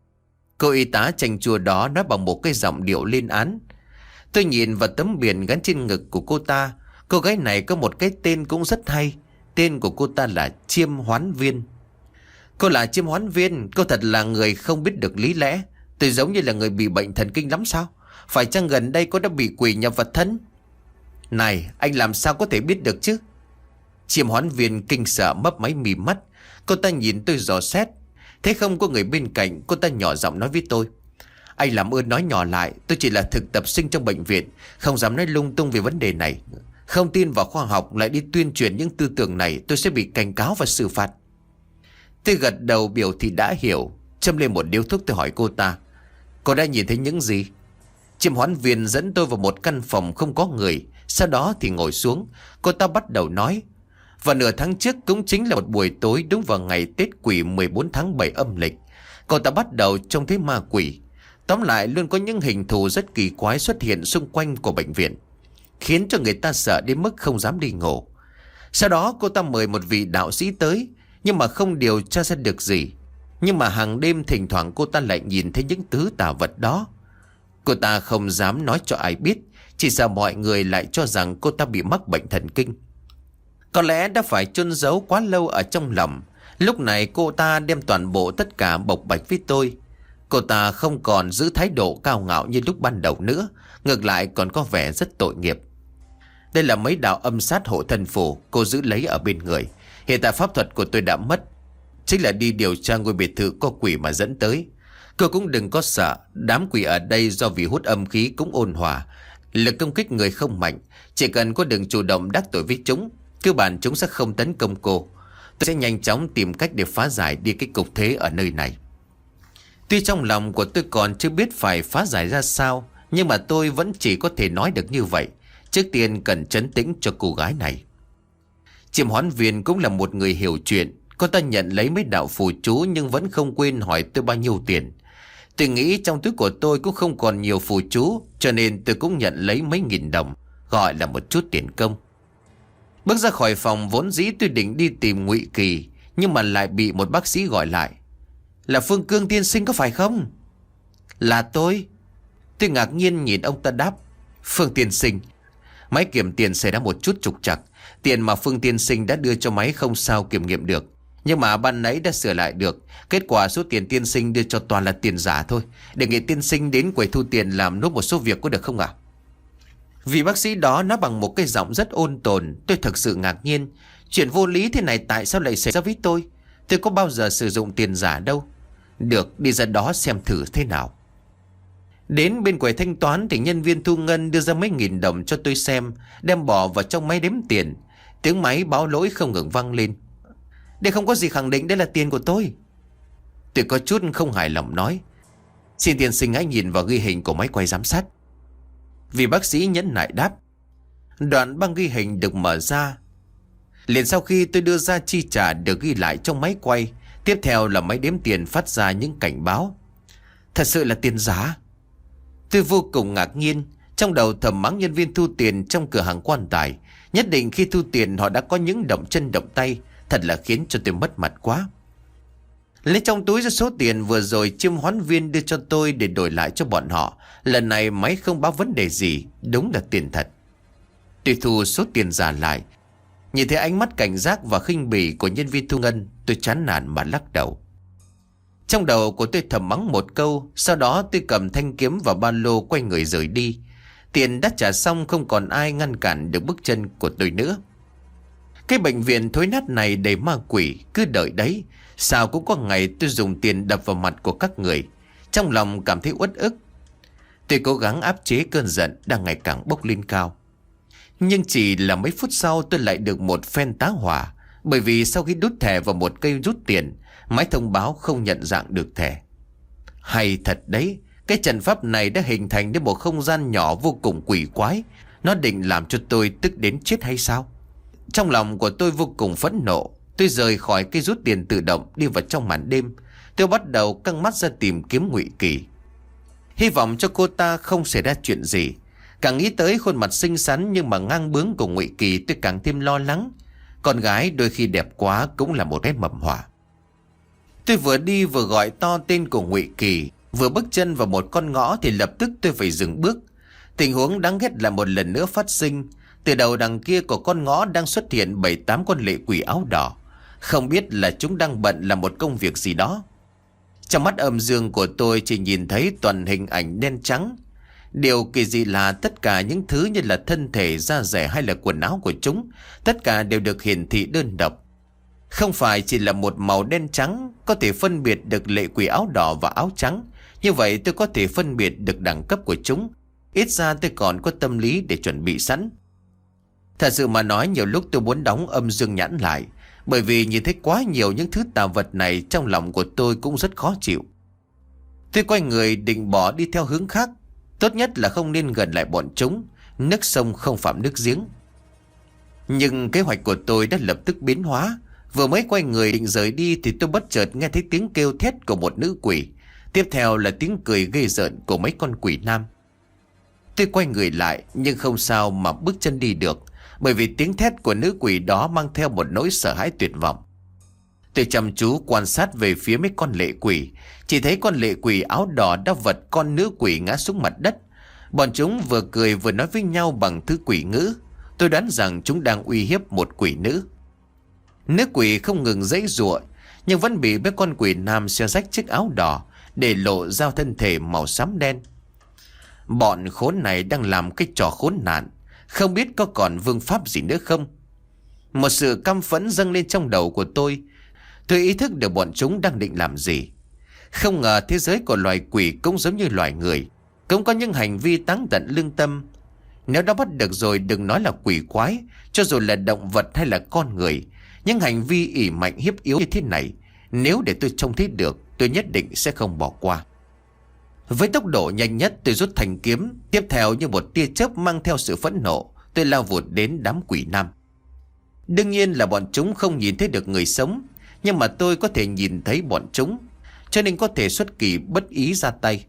Cô y tá chanh chua đó nói bằng một cái giọng điệu lên án. Tôi nhìn vào tấm biển gắn trên ngực của cô ta. Cô gái này có một cái tên cũng rất hay. Tên của cô ta là Chiêm Hoán Viên. Cô là Chiêm Hoán Viên. Cô thật là người không biết được lý lẽ. Tôi giống như là người bị bệnh thần kinh lắm sao? Phải chăng gần đây cô đã bị quỷ nhập vật thân? Này, anh làm sao có thể biết được chứ? Chiêm Hoán Viên kinh sợ mấp máy mì mắt. Cô ta nhìn tôi dò xét. Thế không có người bên cạnh, cô ta nhỏ giọng nói với tôi. Anh làm ơn nói nhỏ lại. Tôi chỉ là thực tập sinh trong bệnh viện, không dám nói lung tung về vấn đề này. Không tin vào khoa học lại đi tuyên truyền những tư tưởng này, tôi sẽ bị cảnh cáo và xử phạt. Tôi gật đầu biểu thị đã hiểu. Châm lên một điếu thuốc, tôi hỏi cô ta. Cô đã nhìn thấy những gì? Chiêm Hoán Viên dẫn tôi vào một căn phòng không có người. Sau đó thì ngồi xuống. Cô ta bắt đầu nói. Và nửa tháng trước cũng chính là một buổi tối, đúng vào ngày Tết Quỷ mười bốn tháng bảy âm lịch, cô ta bắt đầu trông thấy ma quỷ. Tóm lại luôn có những hình thù rất kỳ quái xuất hiện xung quanh của bệnh viện, khiến cho người ta sợ đến mức không dám đi ngủ. Sau đó cô ta mời một vị đạo sĩ tới, nhưng mà không điều tra ra được gì. Nhưng mà hàng đêm thỉnh thoảng cô ta lại nhìn thấy những thứ tà vật đó. Cô ta không dám nói cho ai biết, chỉ sợ mọi người lại cho rằng cô ta bị mắc bệnh thần kinh. Có lẽ đã phải chôn giấu quá lâu ở trong lòng. Lúc này cô ta đem toàn bộ tất cả bộc bạch với tôi. Cô ta không còn giữ thái độ cao ngạo như lúc ban đầu nữa, ngược lại còn có vẻ rất tội nghiệp. Đây là mấy đạo âm sát hộ thân phù cô giữ lấy ở bên người. Hiện tại pháp thuật của tôi đã mất, chính là đi điều tra ngôi biệt thự có quỷ mà dẫn tới. Cô cũng đừng có sợ, đám quỷ ở đây do vì hút âm khí cũng ôn hòa, Lực công kích người không mạnh, chỉ cần có đừng chủ động đắc tội với chúng, cơ bản chúng sẽ không tấn công cô. Tôi sẽ nhanh chóng tìm cách để phá giải đi cái cục thế ở nơi này. Tuy trong lòng của tôi còn chưa biết phải phá giải ra sao, nhưng mà tôi vẫn chỉ có thể nói được như vậy. Trước tiên cần trấn tĩnh cho cô gái này. Chiêm hoán viên cũng là một người hiểu chuyện. Cô ta nhận lấy mấy đạo phù chú nhưng vẫn không quên hỏi tôi bao nhiêu tiền. Tôi nghĩ trong túi của tôi cũng không còn nhiều phù chú, cho nên tôi cũng nhận lấy mấy nghìn đồng, gọi là một chút tiền công. Bước ra khỏi phòng, vốn dĩ tôi định đi tìm Ngụy Kỳ, nhưng mà lại bị một bác sĩ gọi lại. Là Phương Cương tiên sinh có phải không? Là tôi. Tôi ngạc nhiên nhìn ông ta đáp. Phương tiên sinh, máy kiểm tiền xảy ra một chút trục trặc. Tiền mà Phương tiên sinh đã đưa cho máy không sao kiểm nghiệm được, nhưng mà ban nãy đã sửa lại được. Kết quả số tiền tiên sinh đưa cho toàn là tiền giả thôi. Đề nghị tiên sinh đến quầy thu tiền làm nốt một số việc có được không ạ? Vì bác sĩ đó nói bằng một cái giọng rất ôn tồn. Tôi thực sự ngạc nhiên. Chuyện vô lý thế này tại sao lại xảy ra với tôi? Tôi có bao giờ sử dụng tiền giả đâu. Được, đi ra đó xem thử thế nào. Đến bên quầy thanh toán thì nhân viên thu ngân đưa ra mấy nghìn đồng cho tôi xem, đem bỏ vào trong máy đếm tiền. Tiếng máy báo lỗi không ngừng vang lên. Đây không có gì khẳng định đây là tiền của tôi. Tôi có chút không hài lòng nói. Xin tiên sinh hãy nhìn vào ghi hình của máy quay giám sát. Vì bác sĩ nhẫn nại đáp. Đoạn băng ghi hình được mở ra. Liền sau khi tôi đưa ra chi trả được ghi lại trong máy quay. Tiếp theo là máy đếm tiền phát ra những cảnh báo. Thật sự là tiền giả. Tôi vô cùng ngạc nhiên. Trong đầu thầm mắng nhân viên thu tiền trong cửa hàng quan tài. Nhất định khi thu tiền họ đã có những động chân động tay. Thật là khiến cho tôi mất mặt quá. Lấy trong túi ra số tiền vừa rồi chiêm hoán viên đưa cho tôi để đổi lại cho bọn họ. Lần này máy không báo vấn đề gì. Đúng là tiền thật. Tôi thu số tiền giả lại. Nhìn thấy ánh mắt cảnh giác và khinh bỉ của nhân viên thu ngân, tôi chán nản mà lắc đầu. Trong đầu của tôi thầm mắng một câu. Sau đó tôi cầm thanh kiếm và ba lô quay người rời đi. Tiền đã trả xong, không còn ai ngăn cản được bước chân của tôi nữa. Cái bệnh viện thối nát này đầy ma quỷ. Cứ đợi đấy, sao cũng có ngày tôi dùng tiền đập vào mặt của các người. Trong lòng cảm thấy uất ức. Tôi cố gắng áp chế cơn giận đang ngày càng bốc lên cao. Nhưng chỉ là mấy phút sau tôi lại được một phen tá hỏa. Bởi vì sau khi đút thẻ vào một cây rút tiền, máy thông báo không nhận dạng được thẻ. Hay thật đấy, cái trận pháp này đã hình thành nên một không gian nhỏ vô cùng quỷ quái. Nó định làm cho tôi tức đến chết hay sao? Trong lòng của tôi vô cùng phẫn nộ. Tôi rời khỏi cây rút tiền tự động, đi vào trong màn đêm. Tôi bắt đầu căng mắt ra tìm kiếm Ngụy Kỳ. Hy vọng cho cô ta không xảy ra chuyện gì. Càng nghĩ tới khuôn mặt xinh xắn nhưng mà ngang bướng của Ngụy Kỳ, tôi càng thêm lo lắng. Con gái đôi khi đẹp quá cũng là một cái mầm họa. Tôi vừa đi vừa gọi to tên của Ngụy Kỳ. Vừa bước chân vào một con ngõ thì lập tức tôi phải dừng bước. Tình huống đáng ghét lại một lần nữa phát sinh. Từ đầu đằng kia của con ngõ đang xuất hiện bảy tám con lệ quỷ áo đỏ. Không biết là chúng đang bận làm một công việc gì đó. Trong mắt âm dương của tôi chỉ nhìn thấy toàn hình ảnh đen trắng. Điều kỳ dị là tất cả những thứ như là thân thể, da dẻ hay là quần áo của chúng, tất cả đều được hiển thị đơn độc. Không phải chỉ là một màu đen trắng. Có thể phân biệt được lệ quỷ áo đỏ và áo trắng. Như vậy tôi có thể phân biệt được đẳng cấp của chúng. Ít ra tôi còn có tâm lý để chuẩn bị sẵn. Thật sự mà nói, nhiều lúc tôi muốn đóng âm dương nhãn lại. Bởi vì nhìn thấy quá nhiều những thứ tà vật này, trong lòng của tôi cũng rất khó chịu. Tôi quay người định bỏ đi theo hướng khác. Tốt nhất là không nên gần lại bọn chúng. Nước sông không phạm nước giếng. Nhưng kế hoạch của tôi đã lập tức biến hóa. Vừa mới quay người định rời đi thì tôi bất chợt nghe thấy tiếng kêu thét của một nữ quỷ. Tiếp theo là tiếng cười ghê rợn của mấy con quỷ nam. Tôi quay người lại nhưng không sao mà bước chân đi được. Bởi vì tiếng thét của nữ quỷ đó mang theo một nỗi sợ hãi tuyệt vọng. Tôi chăm chú quan sát về phía mấy con lệ quỷ. Chỉ thấy con lệ quỷ áo đỏ đã vật con nữ quỷ ngã xuống mặt đất. Bọn chúng vừa cười vừa nói với nhau bằng thứ quỷ ngữ. Tôi đoán rằng chúng đang uy hiếp một quỷ nữ. Nữ quỷ không ngừng giãy giụa, nhưng vẫn bị mấy con quỷ nam xé rách chiếc áo đỏ, để lộ ra thân thể màu xám đen. Bọn khốn này đang làm cái trò khốn nạn. Không biết có còn vương pháp gì nữa không? Một sự căm phẫn dâng lên trong đầu của tôi. Tôi ý thức được bọn chúng đang định làm gì. Không ngờ thế giới của loài quỷ cũng giống như loài người, cũng có những hành vi táng tận lương tâm. Nếu đã bắt được rồi đừng nói là quỷ quái, cho dù là động vật hay là con người, những hành vi ỷ mạnh hiếp yếu như thế này, nếu để tôi trông thấy được, tôi nhất định sẽ không bỏ qua. Với tốc độ nhanh nhất tôi rút thanh kiếm. Tiếp theo như một tia chớp mang theo sự phẫn nộ, tôi lao vụt đến đám quỷ nam. Đương nhiên là bọn chúng không nhìn thấy được người sống, nhưng mà tôi có thể nhìn thấy bọn chúng, cho nên có thể xuất kỳ bất ý ra tay.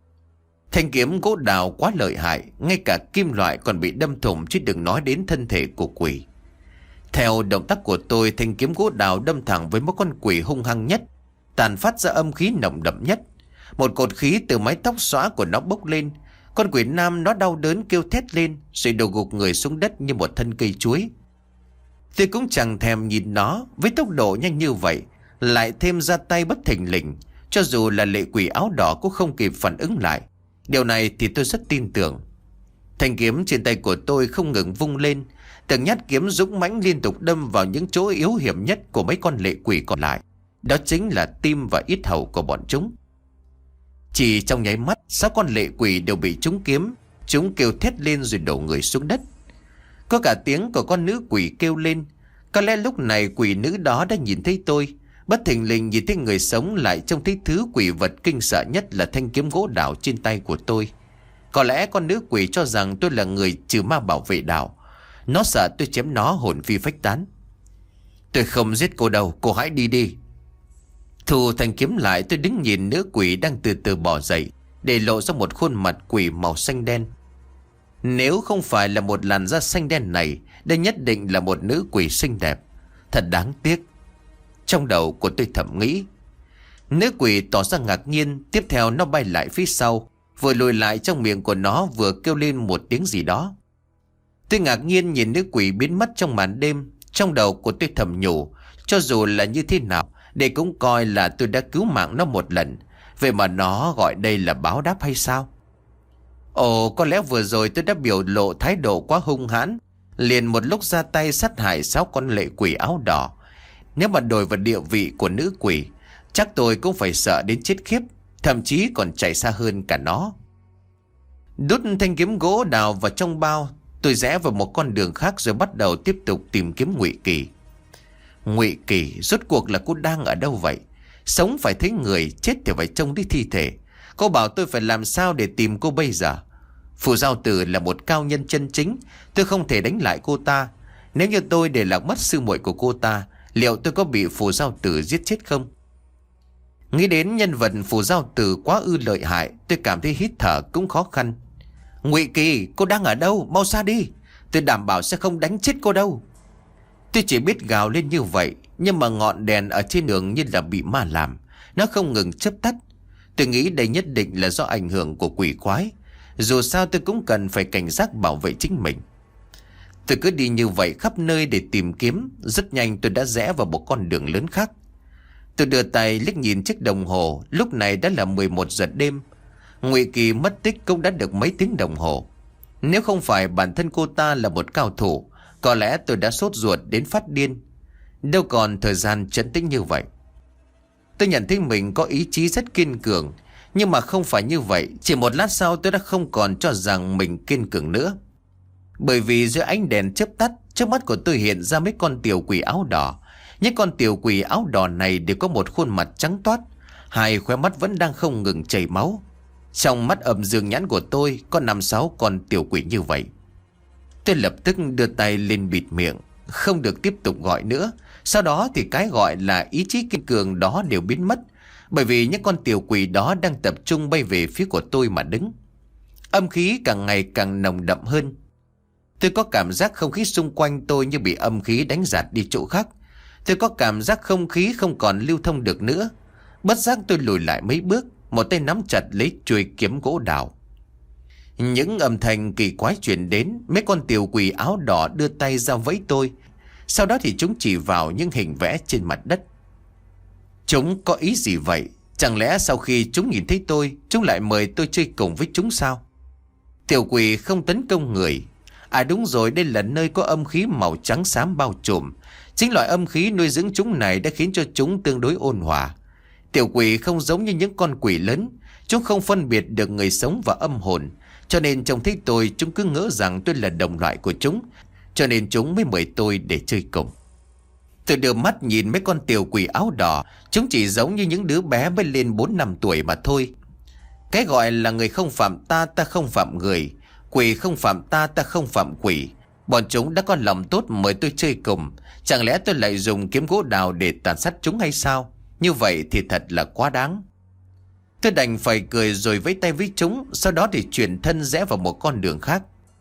Thanh kiếm gỗ đào quá lợi hại, ngay cả kim loại còn bị đâm thủng, chứ đừng nói đến thân thể của quỷ. Theo động tác của tôi, thanh kiếm gỗ đào đâm thẳng với một con quỷ hung hăng nhất, tàn phát ra âm khí nồng đậm nhất. Một cột khí từ mái tóc xõa của nó bốc lên. Con quỷ nam nó đau đớn kêu thét lên, rồi đổ gục người xuống đất như một thân cây chuối. Tôi cũng chẳng thèm nhìn nó, với tốc độ nhanh như vậy, lại thêm ra tay bất thình lình, cho dù là lệ quỷ áo đỏ cũng không kịp phản ứng lại. Điều này thì tôi rất tin tưởng. Thanh kiếm trên tay của tôi không ngừng vung lên, từng nhát kiếm dũng mãnh liên tục đâm vào những chỗ yếu hiểm nhất của mấy con lệ quỷ còn lại. Đó chính là tim và yết hầu của bọn chúng. Chỉ trong nháy mắt, sáu con lệ quỷ đều bị trúng kiếm. Chúng kêu thét lên rồi đổ người xuống đất. Có cả tiếng của con nữ quỷ kêu lên. Có lẽ lúc này quỷ nữ đó đã nhìn thấy tôi. Bất thình lình nhìn thấy người sống lại trông thấy thứ quỷ vật kinh sợ nhất là thanh kiếm gỗ đào trên tay của tôi. Có lẽ con nữ quỷ cho rằng tôi là người trừ ma bảo vệ đảo. Nó sợ tôi chém nó hồn phi phách tán. Tôi không giết cô đâu, cô hãy đi đi. Thu thanh kiếm lại, tôi đứng nhìn nữ quỷ đang từ từ bò dậy, để lộ ra một khuôn mặt quỷ màu xanh đen. Nếu không phải là một làn da xanh đen này, đây nhất định là một nữ quỷ xinh đẹp. Thật đáng tiếc. Trong đầu của tôi thầm nghĩ. Nữ quỷ tỏ ra ngạc nhiên. Tiếp theo nó bay lại phía sau, vừa lùi lại, trong miệng của nó vừa kêu lên một tiếng gì đó. Tôi ngạc nhiên nhìn nữ quỷ biến mất trong màn đêm. Trong đầu của tôi thầm nhủ, cho dù là như thế nào, để cũng coi là tôi đã cứu mạng nó một lần. Vậy mà nó gọi đây là báo đáp hay sao? Ồ, có lẽ vừa rồi tôi đã biểu lộ thái độ quá hung hãn, liền một lúc ra tay sát hại sáu con lệ quỷ áo đỏ. Nếu mà đổi vào địa vị của nữ quỷ, chắc tôi cũng phải sợ đến chết khiếp, thậm chí còn chạy xa hơn cả nó. Đút thanh kiếm gỗ đào vào trong bao, tôi rẽ vào một con đường khác rồi bắt đầu tiếp tục tìm kiếm Ngụy Kỳ. Ngụy Kỳ, rốt cuộc là cô đang ở đâu vậy? Sống phải thấy người, chết thì phải trông thấy thi thể. Cô bảo tôi phải làm sao để tìm cô bây giờ? Phù Giao Tử là một cao nhân chân chính, tôi không thể đánh lại cô ta. Nếu như tôi để lạc mất sư muội của cô ta, liệu tôi có bị Phù Giao Tử giết chết không? Nghĩ đến nhân vật Phù Giao Tử quá ư lợi hại, tôi cảm thấy hít thở cũng khó khăn. Ngụy Kỳ, cô đang ở đâu? Mau xa đi, tôi đảm bảo sẽ không đánh chết cô đâu. Tôi chỉ biết gào lên như vậy, nhưng mà ngọn đèn ở trên đường như là bị ma làm, nó không ngừng chớp tắt. Tôi nghĩ đây nhất định là do ảnh hưởng của quỷ quái. Dù sao tôi cũng cần phải cảnh giác bảo vệ chính mình. Tôi cứ đi như vậy khắp nơi để tìm kiếm. Rất nhanh tôi đã rẽ vào một con đường lớn khác. Tôi đưa tay liếc nhìn chiếc đồng hồ. Lúc này đã là mười một giờ đêm. Ngụy Kỳ mất tích cũng đã được mấy tiếng đồng hồ. Nếu không phải bản thân cô ta là một cao thủ, có lẽ tôi đã sốt ruột đến phát điên. Đâu còn thời gian trấn tĩnh như vậy. Tôi nhận thấy mình có ý chí rất kiên cường, nhưng mà không phải như vậy. Chỉ một lát sau tôi đã không còn cho rằng mình kiên cường nữa. Bởi vì dưới ánh đèn chớp tắt, trước mắt của tôi hiện ra mấy con tiểu quỷ áo đỏ. Những con tiểu quỷ áo đỏ này đều có một khuôn mặt trắng toát, hai khóe mắt vẫn đang không ngừng chảy máu. Trong mắt âm dương nhãn của tôi có năm sáu con tiểu quỷ như vậy. Tôi lập tức đưa tay lên bịt miệng, không được tiếp tục gọi nữa. Sau đó thì cái gọi là ý chí kiên cường đó đều biến mất, bởi vì những con tiểu quỷ đó đang tập trung bay về phía của tôi mà đứng. Âm khí càng ngày càng nồng đậm hơn. Tôi có cảm giác không khí xung quanh tôi như bị âm khí đánh giạt đi chỗ khác. Tôi có cảm giác không khí không còn lưu thông được nữa. Bất giác tôi lùi lại mấy bước, một tay nắm chặt lấy chuôi kiếm gỗ đào. Những âm thanh kỳ quái truyền đến. Mấy con tiểu quỷ áo đỏ đưa tay ra vẫy tôi. Sau đó thì chúng chỉ vào những hình vẽ trên mặt đất. Chúng có ý gì vậy? Chẳng lẽ sau khi chúng nhìn thấy tôi, chúng lại mời tôi chơi cùng với chúng sao? Tiểu quỷ không tấn công người. À đúng rồi, đây là nơi có âm khí màu trắng xám bao trùm. Chính loại âm khí nuôi dưỡng chúng này đã khiến cho chúng tương đối ôn hòa. Tiểu quỷ không giống như những con quỷ lớn. Chúng không phân biệt được người sống và âm hồn. Cho nên trông thấy tôi, chúng cứ ngỡ rằng tôi là đồng loại của chúng, cho nên chúng mới mời tôi để chơi cùng. Tôi đưa mắt nhìn mấy con tiểu quỷ áo đỏ. Chúng chỉ giống như những đứa bé mới lên bốn năm tuổi mà thôi. Cái gọi là người không phạm ta, ta không phạm người. Quỷ không phạm ta, ta không phạm quỷ. Bọn chúng đã có lòng tốt mời tôi chơi cùng. Chẳng lẽ tôi lại dùng kiếm gỗ đào để tàn sát chúng hay sao? Như vậy thì thật là quá đáng. Tôi đành phải cười rồi vẫy tay với chúng. Sau đó thì chuyển thân rẽ vào một con đường khác.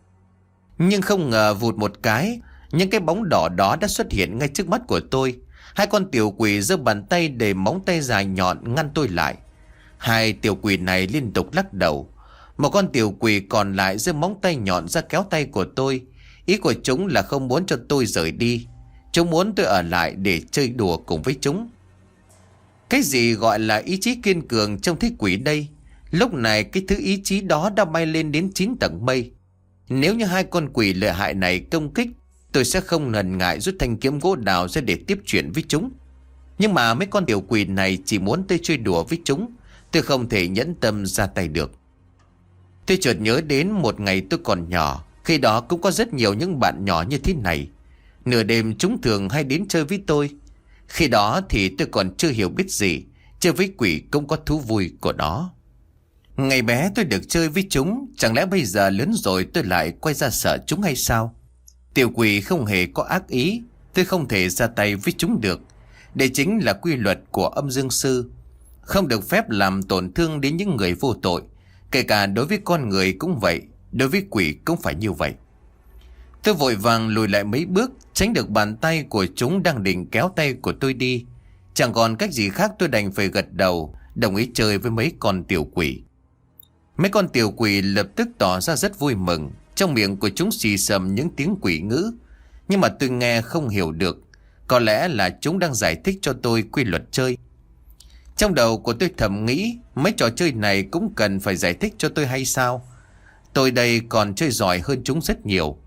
Nhưng không ngờ vụt một cái, những cái bóng đỏ đó đã xuất hiện ngay trước mắt của tôi. Hai con tiểu quỷ giơ bàn tay để móng tay dài nhọn ngăn tôi lại. Hai tiểu quỷ này liên tục lắc đầu. Một con tiểu quỷ còn lại giơ móng tay nhọn ra kéo tay của tôi. Ý của chúng là không muốn cho tôi rời đi. Chúng muốn tôi ở lại để chơi đùa cùng với chúng. Cái gì gọi là ý chí kiên cường trong thế quỷ đây? Lúc này cái thứ ý chí đó đã bay lên đến chín tầng mây. Nếu như hai con quỷ lợi hại này công kích, tôi sẽ không ngần ngại rút thanh kiếm gỗ đào ra để tiếp chuyện với chúng. Nhưng mà mấy con tiểu quỷ này chỉ muốn tôi chơi đùa với chúng. Tôi không thể nhẫn tâm ra tay được. Tôi chợt nhớ đến một ngày tôi còn nhỏ. Khi đó cũng có rất nhiều những bạn nhỏ như thế này. Nửa đêm chúng thường hay đến chơi với tôi. Khi đó thì tôi còn chưa hiểu biết gì. Chơi với quỷ cũng có thú vui của nó. Ngày bé tôi được chơi với chúng. Chẳng lẽ bây giờ lớn rồi tôi lại quay ra sợ chúng hay sao? Tiểu quỷ không hề có ác ý. Tôi không thể ra tay với chúng được. Đây chính là quy luật của âm dương sư. Không được phép làm tổn thương đến những người vô tội. Kể cả đối với con người cũng vậy. Đối với quỷ cũng phải như vậy. Tôi vội vàng lùi lại mấy bước, tránh được bàn tay của chúng đang định kéo tay của tôi đi. Chẳng còn cách gì khác, tôi đành phải gật đầu, đồng ý chơi với mấy con tiểu quỷ. Mấy con tiểu quỷ lập tức tỏ ra rất vui mừng. Trong miệng của chúng xì xầm những tiếng quỷ ngữ. Nhưng mà tôi nghe không hiểu được. Có lẽ là chúng đang giải thích cho tôi quy luật chơi. Trong đầu của tôi thầm nghĩ, mấy trò chơi này cũng cần phải giải thích cho tôi hay sao? Tôi đây còn chơi giỏi hơn chúng rất nhiều.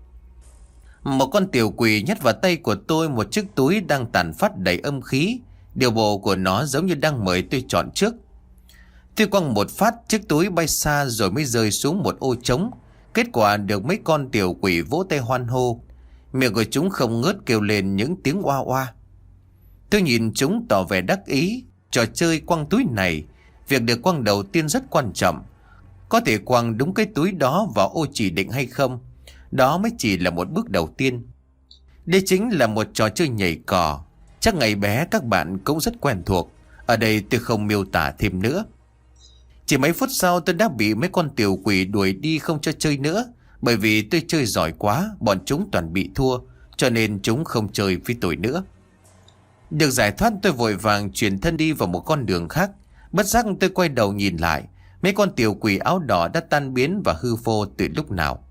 Một con tiểu quỷ nhét vào tay của tôi một chiếc túi đang tản phát đầy âm khí. Điều bộ của nó giống như đang mời tôi chọn trước. Tôi quăng một phát, chiếc túi bay xa rồi mới rơi xuống một ô trống. Kết quả được mấy con tiểu quỷ vỗ tay hoan hô. Miệng của chúng không ngớt kêu lên những tiếng oa oa. Tôi nhìn chúng tỏ vẻ đắc ý. Trò chơi quăng túi này, việc được quăng đầu tiên rất quan trọng. Có thể quăng đúng cái túi đó vào ô chỉ định hay không, đó mới chỉ là một bước đầu tiên. Đây chính là một trò chơi nhảy cò. Chắc ngày bé các bạn cũng rất quen thuộc. Ở đây tôi không miêu tả thêm nữa. Chỉ mấy phút sau tôi đã bị mấy con tiểu quỷ đuổi đi không cho chơi nữa. Bởi vì tôi chơi giỏi quá, bọn chúng toàn bị thua, cho nên chúng không chơi với tôi nữa. Được giải thoát, tôi vội vàng chuyển thân đi vào một con đường khác. Bất giác tôi quay đầu nhìn lại. Mấy con tiểu quỷ áo đỏ đã tan biến và hư vô từ lúc nào.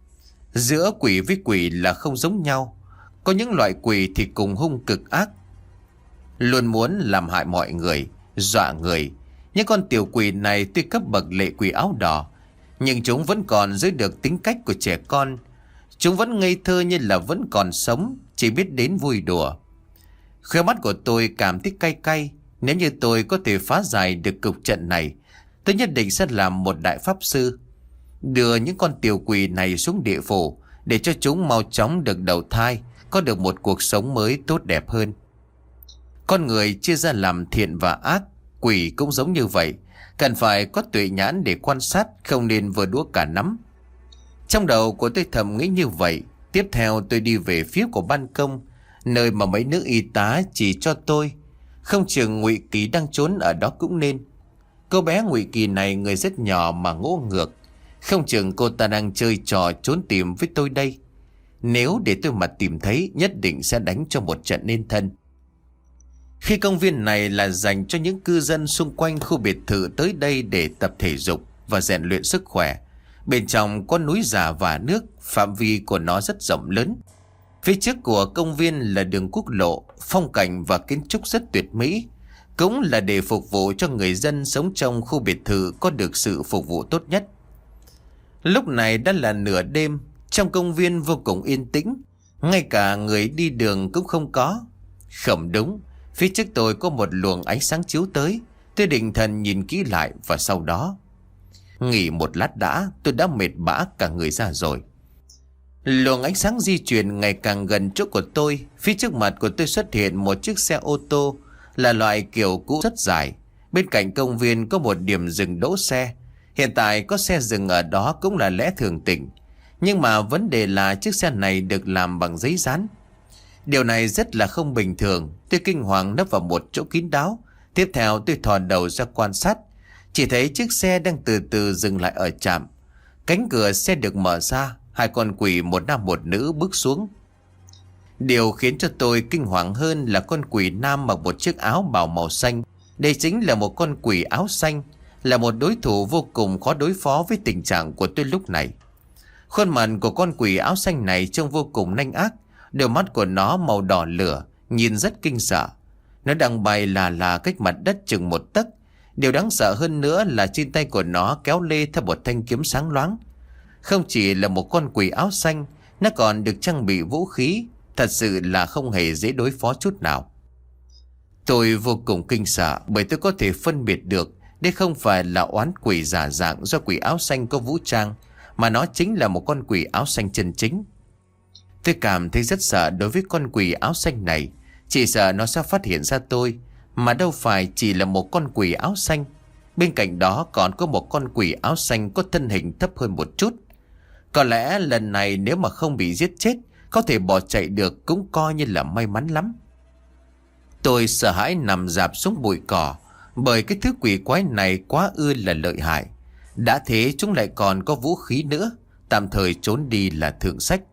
Giữa quỷ với quỷ là không giống nhau. Có những loại quỷ thì cùng hung cực ác, luôn muốn làm hại mọi người, dọa người. Những con tiểu quỷ này tuy cấp bậc lệ quỷ áo đỏ, nhưng chúng vẫn còn giữ được tính cách của trẻ con. Chúng vẫn ngây thơ như là vẫn còn sống, chỉ biết đến vui đùa. Khóe mắt của tôi cảm thấy cay cay. Nếu như tôi có thể phá giải được cục trận này, tôi nhất định sẽ làm một đại pháp sư, đưa những con tiểu quỷ này xuống địa phủ, để cho chúng mau chóng được đầu thai, có được một cuộc sống mới tốt đẹp hơn. Con người chia ra làm thiện và ác, quỷ cũng giống như vậy. Cần phải có tuệ nhãn để quan sát, không nên vừa đũa cả nắm. Trong đầu của tôi thầm nghĩ như vậy. Tiếp theo tôi đi về phía của ban công, nơi mà mấy nữ y tá chỉ cho tôi. Không chừng Ngụy Kỳ đang trốn ở đó cũng nên. Cô bé Ngụy Kỳ này người rất nhỏ mà ngỗ ngược. Không chừng cô ta đang chơi trò trốn tìm với tôi đây. Nếu để tôi mà tìm thấy, nhất định sẽ đánh cho một trận nên thân. Khi công viên này là dành cho những cư dân xung quanh khu biệt thự tới đây để tập thể dục và rèn luyện sức khỏe. Bên trong có núi già và nước, phạm vi của nó rất rộng lớn. Phía trước của công viên là đường quốc lộ, phong cảnh và kiến trúc rất tuyệt mỹ. Cũng là để phục vụ cho người dân sống trong khu biệt thự có được sự phục vụ tốt nhất. Lúc này đã là nửa đêm, trong công viên vô cùng yên tĩnh. Ngay cả người đi đường cũng không có. Không đúng, phía trước tôi có một luồng ánh sáng chiếu tới. Tôi định thần nhìn kỹ lại và sau đó Nghỉ một lát đã, tôi đã mệt bã cả người ra rồi. Luồng ánh sáng di chuyển ngày càng gần chỗ của tôi. Phía trước mặt của tôi xuất hiện một chiếc xe ô tô, là loại kiểu cũ rất dài. Bên cạnh công viên có một điểm dừng đỗ xe. Hiện tại có xe dừng ở đó cũng là lẽ thường tình. Nhưng mà vấn đề là chiếc xe này được làm bằng giấy dán. Điều này rất là không bình thường. Tôi kinh hoàng nấp vào một chỗ kín đáo. Tiếp theo tôi thò đầu ra quan sát. Chỉ thấy chiếc xe đang từ từ dừng lại ở trạm. Cánh cửa xe được mở ra. Hai con quỷ một nam một nữ bước xuống. Điều khiến cho tôi kinh hoàng hơn là con quỷ nam mặc một chiếc áo bào màu xanh. Đây chính là một con quỷ áo xanh, là một đối thủ vô cùng khó đối phó với tình trạng của tôi lúc này. Khuôn mặt của con quỷ áo xanh này trông vô cùng nanh ác. Đôi mắt của nó màu đỏ lửa, nhìn rất kinh sợ. Nó đang bay là là cách mặt đất chừng một tấc. Điều đáng sợ hơn nữa là trên tay của nó kéo lê theo một thanh kiếm sáng loáng. Không chỉ là một con quỷ áo xanh, nó còn được trang bị vũ khí. Thật sự là không hề dễ đối phó chút nào. Tôi vô cùng kinh sợ bởi tôi có thể phân biệt được đây không phải là oán quỷ giả dạng do quỷ áo xanh có vũ trang, mà nó chính là một con quỷ áo xanh chân chính. Tôi cảm thấy rất sợ đối với con quỷ áo xanh này. Chỉ sợ nó sẽ phát hiện ra tôi, mà đâu phải chỉ là một con quỷ áo xanh. Bên cạnh đó còn có một con quỷ áo xanh có thân hình thấp hơn một chút. Có lẽ lần này nếu mà không bị giết chết, có thể bỏ chạy được cũng coi như là may mắn lắm. Tôi sợ hãi nằm rạp xuống bụi cỏ, bởi cái thứ quỷ quái này quá ư là lợi hại. Đã thế chúng lại còn có vũ khí nữa, tạm thời trốn đi là thượng sách.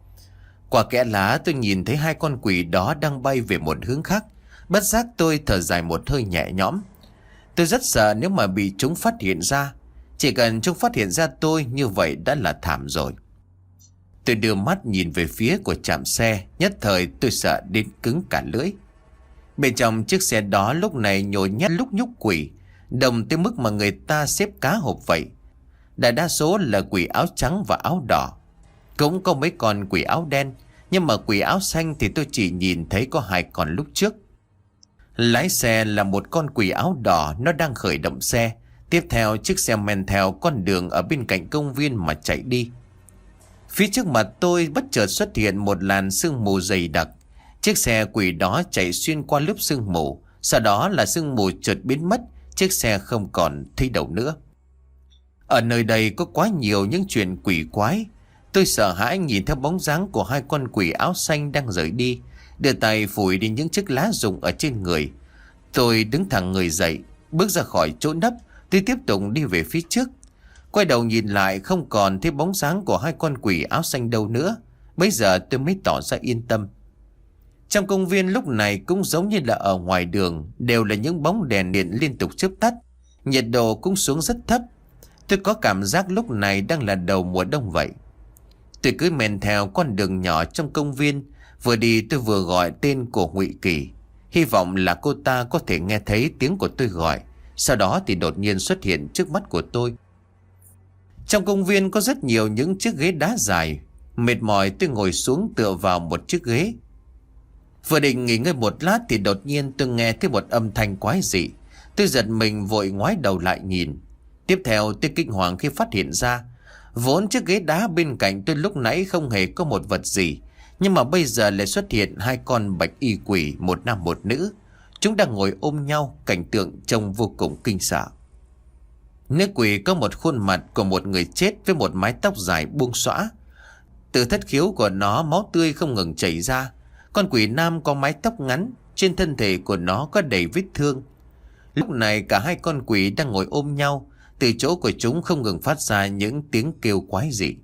Qua kẽ lá tôi nhìn thấy hai con quỷ đó đang bay về một hướng khác. Bất giác tôi thở dài một hơi nhẹ nhõm. Tôi rất sợ nếu mà bị chúng phát hiện ra. Chỉ cần chúng phát hiện ra tôi như vậy đã là thảm rồi. Tôi đưa mắt nhìn về phía của trạm xe. Nhất thời tôi sợ đến cứng cả lưỡi. Bên trong chiếc xe đó lúc này nhồi nhét lúc nhúc quỷ, đông tới mức mà người ta xếp cá hộp vậy. Đại đa số là quỷ áo trắng và áo đỏ. Cũng có mấy con quỷ áo đen, nhưng mà quỷ áo xanh thì tôi chỉ nhìn thấy có hai con lúc trước. Lái xe là một con quỷ áo đỏ, nó đang khởi động xe. Tiếp theo chiếc xe men theo con đường ở bên cạnh công viên mà chạy đi. Phía trước mặt tôi bất chợt xuất hiện một làn sương mù dày đặc. Chiếc xe quỷ đó chạy xuyên qua lớp sương mù. Sau đó là sương mù chợt biến mất. Chiếc xe không còn thấy đâu nữa. Ở nơi đây có quá nhiều những chuyện quỷ quái. Tôi sợ hãi nhìn theo bóng dáng của hai con quỷ áo xanh đang rời đi, đưa tay phủi đi những chiếc lá rụng ở trên người. Tôi đứng thẳng người dậy, bước ra khỏi chỗ nấp. Tôi tiếp tục đi về phía trước. Quay đầu nhìn lại không còn thấy bóng dáng của hai con quỷ áo xanh đâu nữa. Bây giờ tôi mới tỏ ra yên tâm. Trong công viên lúc này cũng giống như là ở ngoài đường, đều là những bóng đèn điện liên tục chớp tắt. Nhiệt độ cũng xuống rất thấp. Tôi có cảm giác lúc này đang là đầu mùa đông vậy. Tôi cứ men theo con đường nhỏ trong công viên. Vừa đi tôi vừa gọi tên của Ngụy Kỳ, hy vọng là cô ta có thể nghe thấy tiếng của tôi gọi. Sau đó thì đột nhiên xuất hiện trước mắt của tôi. Trong công viên có rất nhiều những chiếc ghế đá dài. Mệt mỏi tôi ngồi xuống tựa vào một chiếc ghế. Vừa định nghỉ ngơi một lát thì đột nhiên tôi nghe thấy một âm thanh quái dị. Tôi giật mình vội ngoái đầu lại nhìn. Tiếp theo tôi kinh hoàng khi phát hiện ra vốn chiếc ghế đá bên cạnh tôi lúc nãy không hề có một vật gì, nhưng mà bây giờ lại xuất hiện hai con bạch y quỷ, một nam một nữ. Chúng đang ngồi ôm nhau, cảnh tượng trông vô cùng kinh sợ. Nữ quỷ có một khuôn mặt của một người chết với một mái tóc dài buông xõa. Từ thất khiếu của nó máu tươi không ngừng chảy ra. Con quỷ nam có mái tóc ngắn, trên thân thể của nó có đầy vết thương. Lúc này cả hai con quỷ đang ngồi ôm nhau. Từ chỗ của chúng không ngừng phát ra những tiếng kêu quái dị.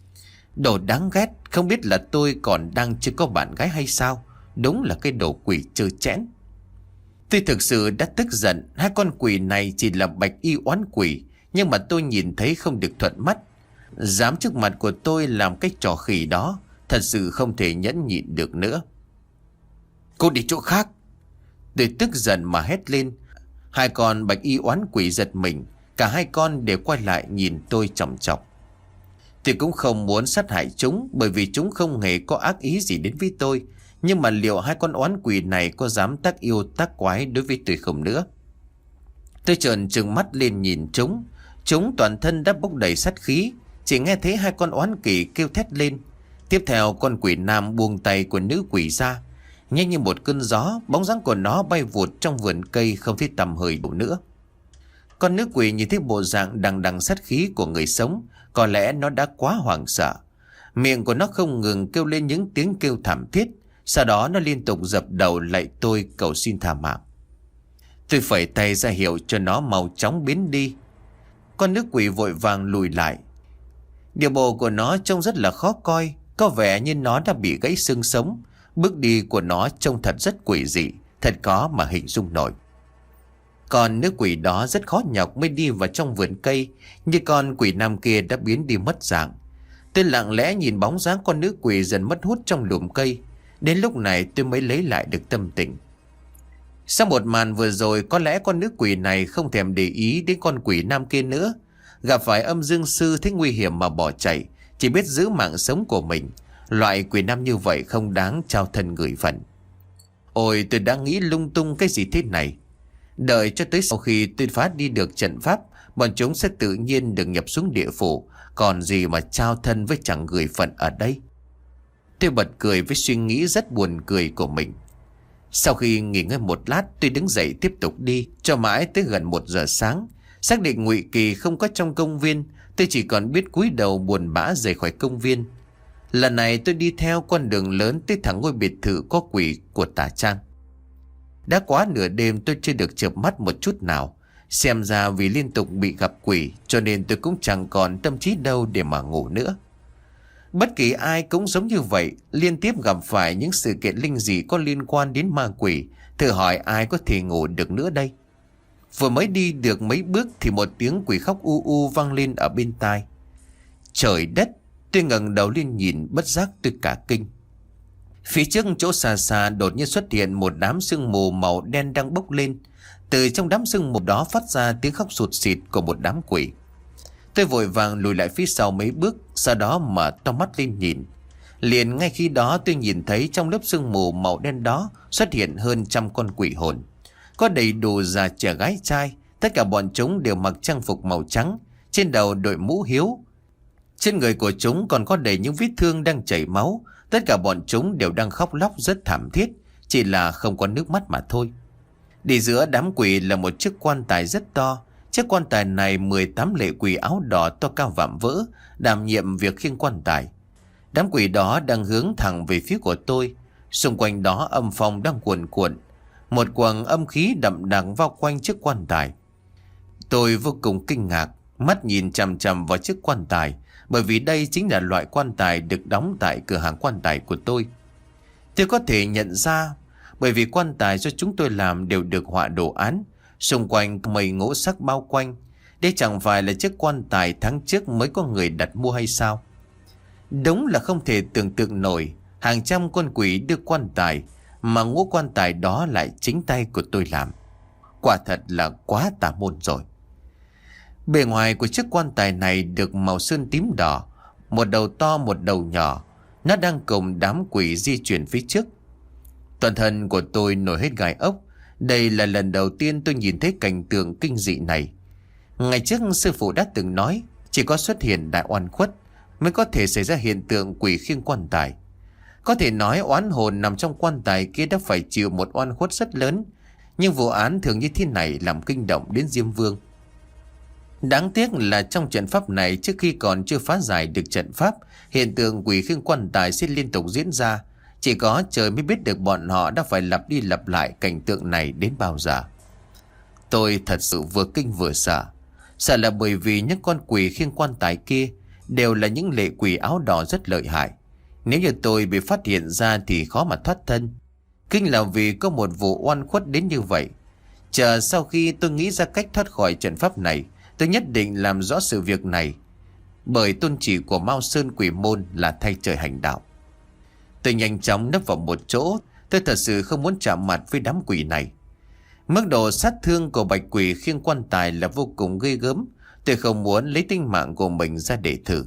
Đồ đáng ghét, không biết là tôi còn đang chưa có bạn gái hay sao. Đúng là cái đồ quỷ trơ trẽn. Tôi thực sự đã tức giận. Hai con quỷ này chỉ là bạch y oán quỷ, nhưng mà tôi nhìn thấy không được thuận mắt. Dám trước mặt của tôi làm cái trò khỉ đó, thật sự không thể nhẫn nhịn được nữa. Cô đi chỗ khác. Tôi tức giận mà hét lên. Hai con bạch y oán quỷ giật mình. Cả hai con đều quay lại nhìn tôi chòng chọc. Tôi cũng không muốn sát hại chúng, bởi vì chúng không hề có ác ý gì đến với tôi. Nhưng mà liệu hai con oán quỷ này có dám tác yêu tác quái đối với tôi không nữa? Tôi trợn trừng mắt lên nhìn chúng. Chúng toàn thân đã bốc đầy sát khí. Chỉ nghe thấy hai con oán kỷ kêu thét lên. Tiếp theo con quỷ nam buông tay của nữ quỷ ra. Nhanh như một cơn gió, bóng dáng của nó bay vụt trong vườn cây, không thấy tầm hơi đủ nữa. Con nữ quỷ nhìn thấy bộ dạng đằng đằng sát khí của người sống, có lẽ nó đã quá hoảng sợ. Miệng của nó không ngừng kêu lên những tiếng kêu thảm thiết. Sau đó nó liên tục dập đầu lạy tôi cầu xin tha mạng. Tôi phẩy tay ra hiệu cho nó mau chóng biến đi. Con nữ quỷ vội vàng lùi lại. Điều bộ của nó trông rất là khó coi, có vẻ như nó đã bị gãy xương sống. Bước đi của nó trông thật rất quỷ dị, thật khó mà hình dung nổi. Còn nữ quỷ đó rất khó nhọc mới đi vào trong vườn cây, như con quỷ nam kia đã biến đi mất dạng. Tôi lặng lẽ nhìn bóng dáng con nữ quỷ dần mất hút trong lùm cây. Đến lúc này tôi mới lấy lại được tâm tình. Sau một màn vừa rồi, có lẽ con nữ quỷ này không thèm để ý đến con quỷ nam kia nữa. Gặp phải âm dương sư thấy nguy hiểm mà bỏ chạy, chỉ biết giữ mạng sống của mình. Loại quỷ nam như vậy không đáng trao thân gửi phận. Ôi, tôi đã nghĩ lung tung cái gì thế này. Đợi cho tới sau khi tôi phá đi được trận pháp, bọn chúng sẽ tự nhiên được nhập xuống địa phủ. Còn gì mà trao thân với chẳng gửi phận ở đây. Tôi bật cười với suy nghĩ rất buồn cười của mình. Sau khi nghỉ ngơi một lát, tôi đứng dậy tiếp tục đi cho mãi tới gần một giờ sáng. Xác định Ngụy Kỳ không có trong công viên, tôi chỉ còn biết cúi đầu buồn bã rời khỏi công viên. Lần này tôi đi theo con đường lớn tới thẳng ngôi biệt thự có quỷ của Tà Trang. Đã quá nửa đêm tôi chưa được chợp mắt một chút nào. Xem ra vì liên tục bị gặp quỷ cho nên tôi cũng chẳng còn tâm trí đâu để mà ngủ nữa. Bất kỳ ai cũng giống như vậy, liên tiếp gặp phải những sự kiện linh dị có liên quan đến ma quỷ. Thử hỏi ai có thể ngủ được nữa đây. Vừa mới đi được mấy bước thì một tiếng quỷ khóc u u vang lên ở bên tai. Trời đất, tôi ngẩng đầu lên nhìn, bất giác tôi cả kinh. Phía trước chỗ xa xa đột nhiên xuất hiện một đám sương mù màu đen đang bốc lên. Từ trong đám sương mù đó phát ra tiếng khóc sụt sịt của một đám quỷ. Tôi vội vàng lùi lại phía sau mấy bước, sau đó mở to mắt lên nhìn. Liền ngay khi đó tôi nhìn thấy trong lớp sương mù màu đen đó xuất hiện hơn trăm con quỷ hồn. Có đầy đủ già trẻ gái trai, tất cả bọn chúng đều mặc trang phục màu trắng, trên đầu đội mũ hiếu. Trên người của chúng còn có đầy những vết thương đang chảy máu. Tất cả bọn chúng đều đang khóc lóc rất thảm thiết, chỉ là không có nước mắt mà thôi. Đi giữa đám quỷ là một chiếc quan tài rất to. Chiếc quan tài này mười tám lệ quỷ áo đỏ to cao vạm vỡ đảm nhiệm việc khiêng quan tài. Đám quỷ đó đang hướng thẳng về phía của tôi. Xung quanh đó âm phong đang cuồn cuộn. Một quầng âm khí đậm đặc bao quanh chiếc quan tài. Tôi vô cùng kinh ngạc, mắt nhìn chằm chằm vào chiếc quan tài, bởi vì đây chính là loại quan tài được đóng tại cửa hàng quan tài của tôi. Tôi có thể nhận ra, bởi vì quan tài do chúng tôi làm đều được họa đồ án, xung quanh mây ngũ sắc bao quanh. Đây chẳng phải là chiếc quan tài tháng trước mới có người đặt mua hay sao? Đúng là không thể tưởng tượng nổi, hàng trăm con quỷ đưa quan tài, mà ngũ quan tài đó lại chính tay của tôi làm. Quả thật là quá tà môn rồi. Bề ngoài của chiếc quan tài này được màu sơn tím đỏ, một đầu to một đầu nhỏ. Nó đang cùng đám quỷ di chuyển phía trước. Toàn thân của tôi nổi hết gai ốc. Đây là lần đầu tiên tôi nhìn thấy cảnh tượng kinh dị này. Ngày trước sư phụ đã từng nói, chỉ có xuất hiện đại oan khuất mới có thể xảy ra hiện tượng quỷ khiêng quan tài. Có thể nói oán hồn nằm trong quan tài kia đã phải chịu một oan khuất rất lớn. Nhưng vụ án thường như thế này làm kinh động đến Diêm Vương. Đáng tiếc là trong trận pháp này, trước khi còn chưa phá giải được trận pháp, hiện tượng quỷ khiêng quan tài sẽ liên tục diễn ra. Chỉ có trời mới biết được bọn họ đã phải lặp đi lặp lại cảnh tượng này đến bao giờ. Tôi thật sự vừa kinh vừa sợ. Sợ là bởi vì những con quỷ khiêng quan tài kia đều là những lệ quỷ áo đỏ rất lợi hại. Nếu như tôi bị phát hiện ra thì khó mà thoát thân. Kinh là vì có một vụ oan khuất đến như vậy. Chờ sau khi tôi nghĩ ra cách thoát khỏi trận pháp này, tôi nhất định làm rõ sự việc này. Bởi tôn chỉ của Mao Sơn Quỷ Môn là thay trời hành đạo. Tôi nhanh chóng nấp vào một chỗ. Tôi thật sự không muốn chạm mặt với đám quỷ này. Mức độ sát thương của bạch quỷ khiêng quan tài là vô cùng ghê gớm. Tôi không muốn lấy tính mạng của mình ra để thử.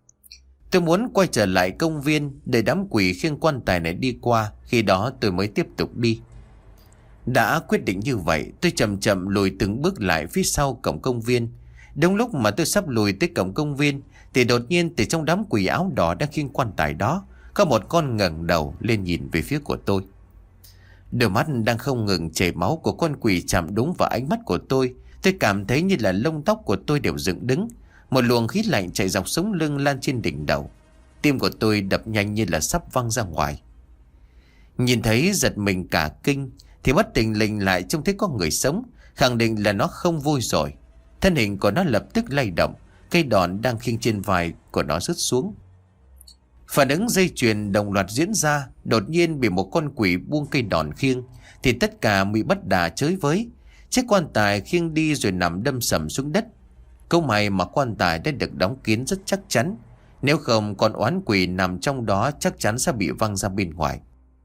Tôi muốn quay trở lại công viên để đám quỷ khiêng quan tài này đi qua. Khi đó tôi mới tiếp tục đi. Đã quyết định như vậy, tôi chậm chậm lùi từng bước lại phía sau cổng công viên. Đúng lúc mà tôi sắp lùi tới cổng công viên thì đột nhiên từ trong đám quỷ áo đỏ đang khiêng quan tài đó, có một con ngẩng đầu lên nhìn về phía của tôi. Đôi mắt đang không ngừng chảy máu của con quỷ chạm đúng vào ánh mắt của tôi. Tôi cảm thấy như là lông tóc của tôi đều dựng đứng. Một luồng khí lạnh chạy dọc sống lưng lan trên đỉnh đầu. Tim của tôi đập nhanh như là sắp văng ra ngoài. Nhìn thấy giật mình cả kinh thì bất tình lình lại trông thấy có người sống, khẳng định là nó không vui rồi. Thân hình của nó lập tức lay động, cây đòn đang khiêng trên vai của nó rớt xuống. Phản ứng dây chuyền đồng loạt diễn ra. Đột nhiên bị một con quỷ buông cây đòn khiêng thì tất cả bị bắt đà chới với. Chiếc quan tài khiêng đi rồi nằm đâm sầm xuống đất. Câu may mà quan tài đã được đóng kín rất chắc chắn, nếu không con oán quỷ nằm trong đó chắc chắn sẽ bị văng ra bên ngoài.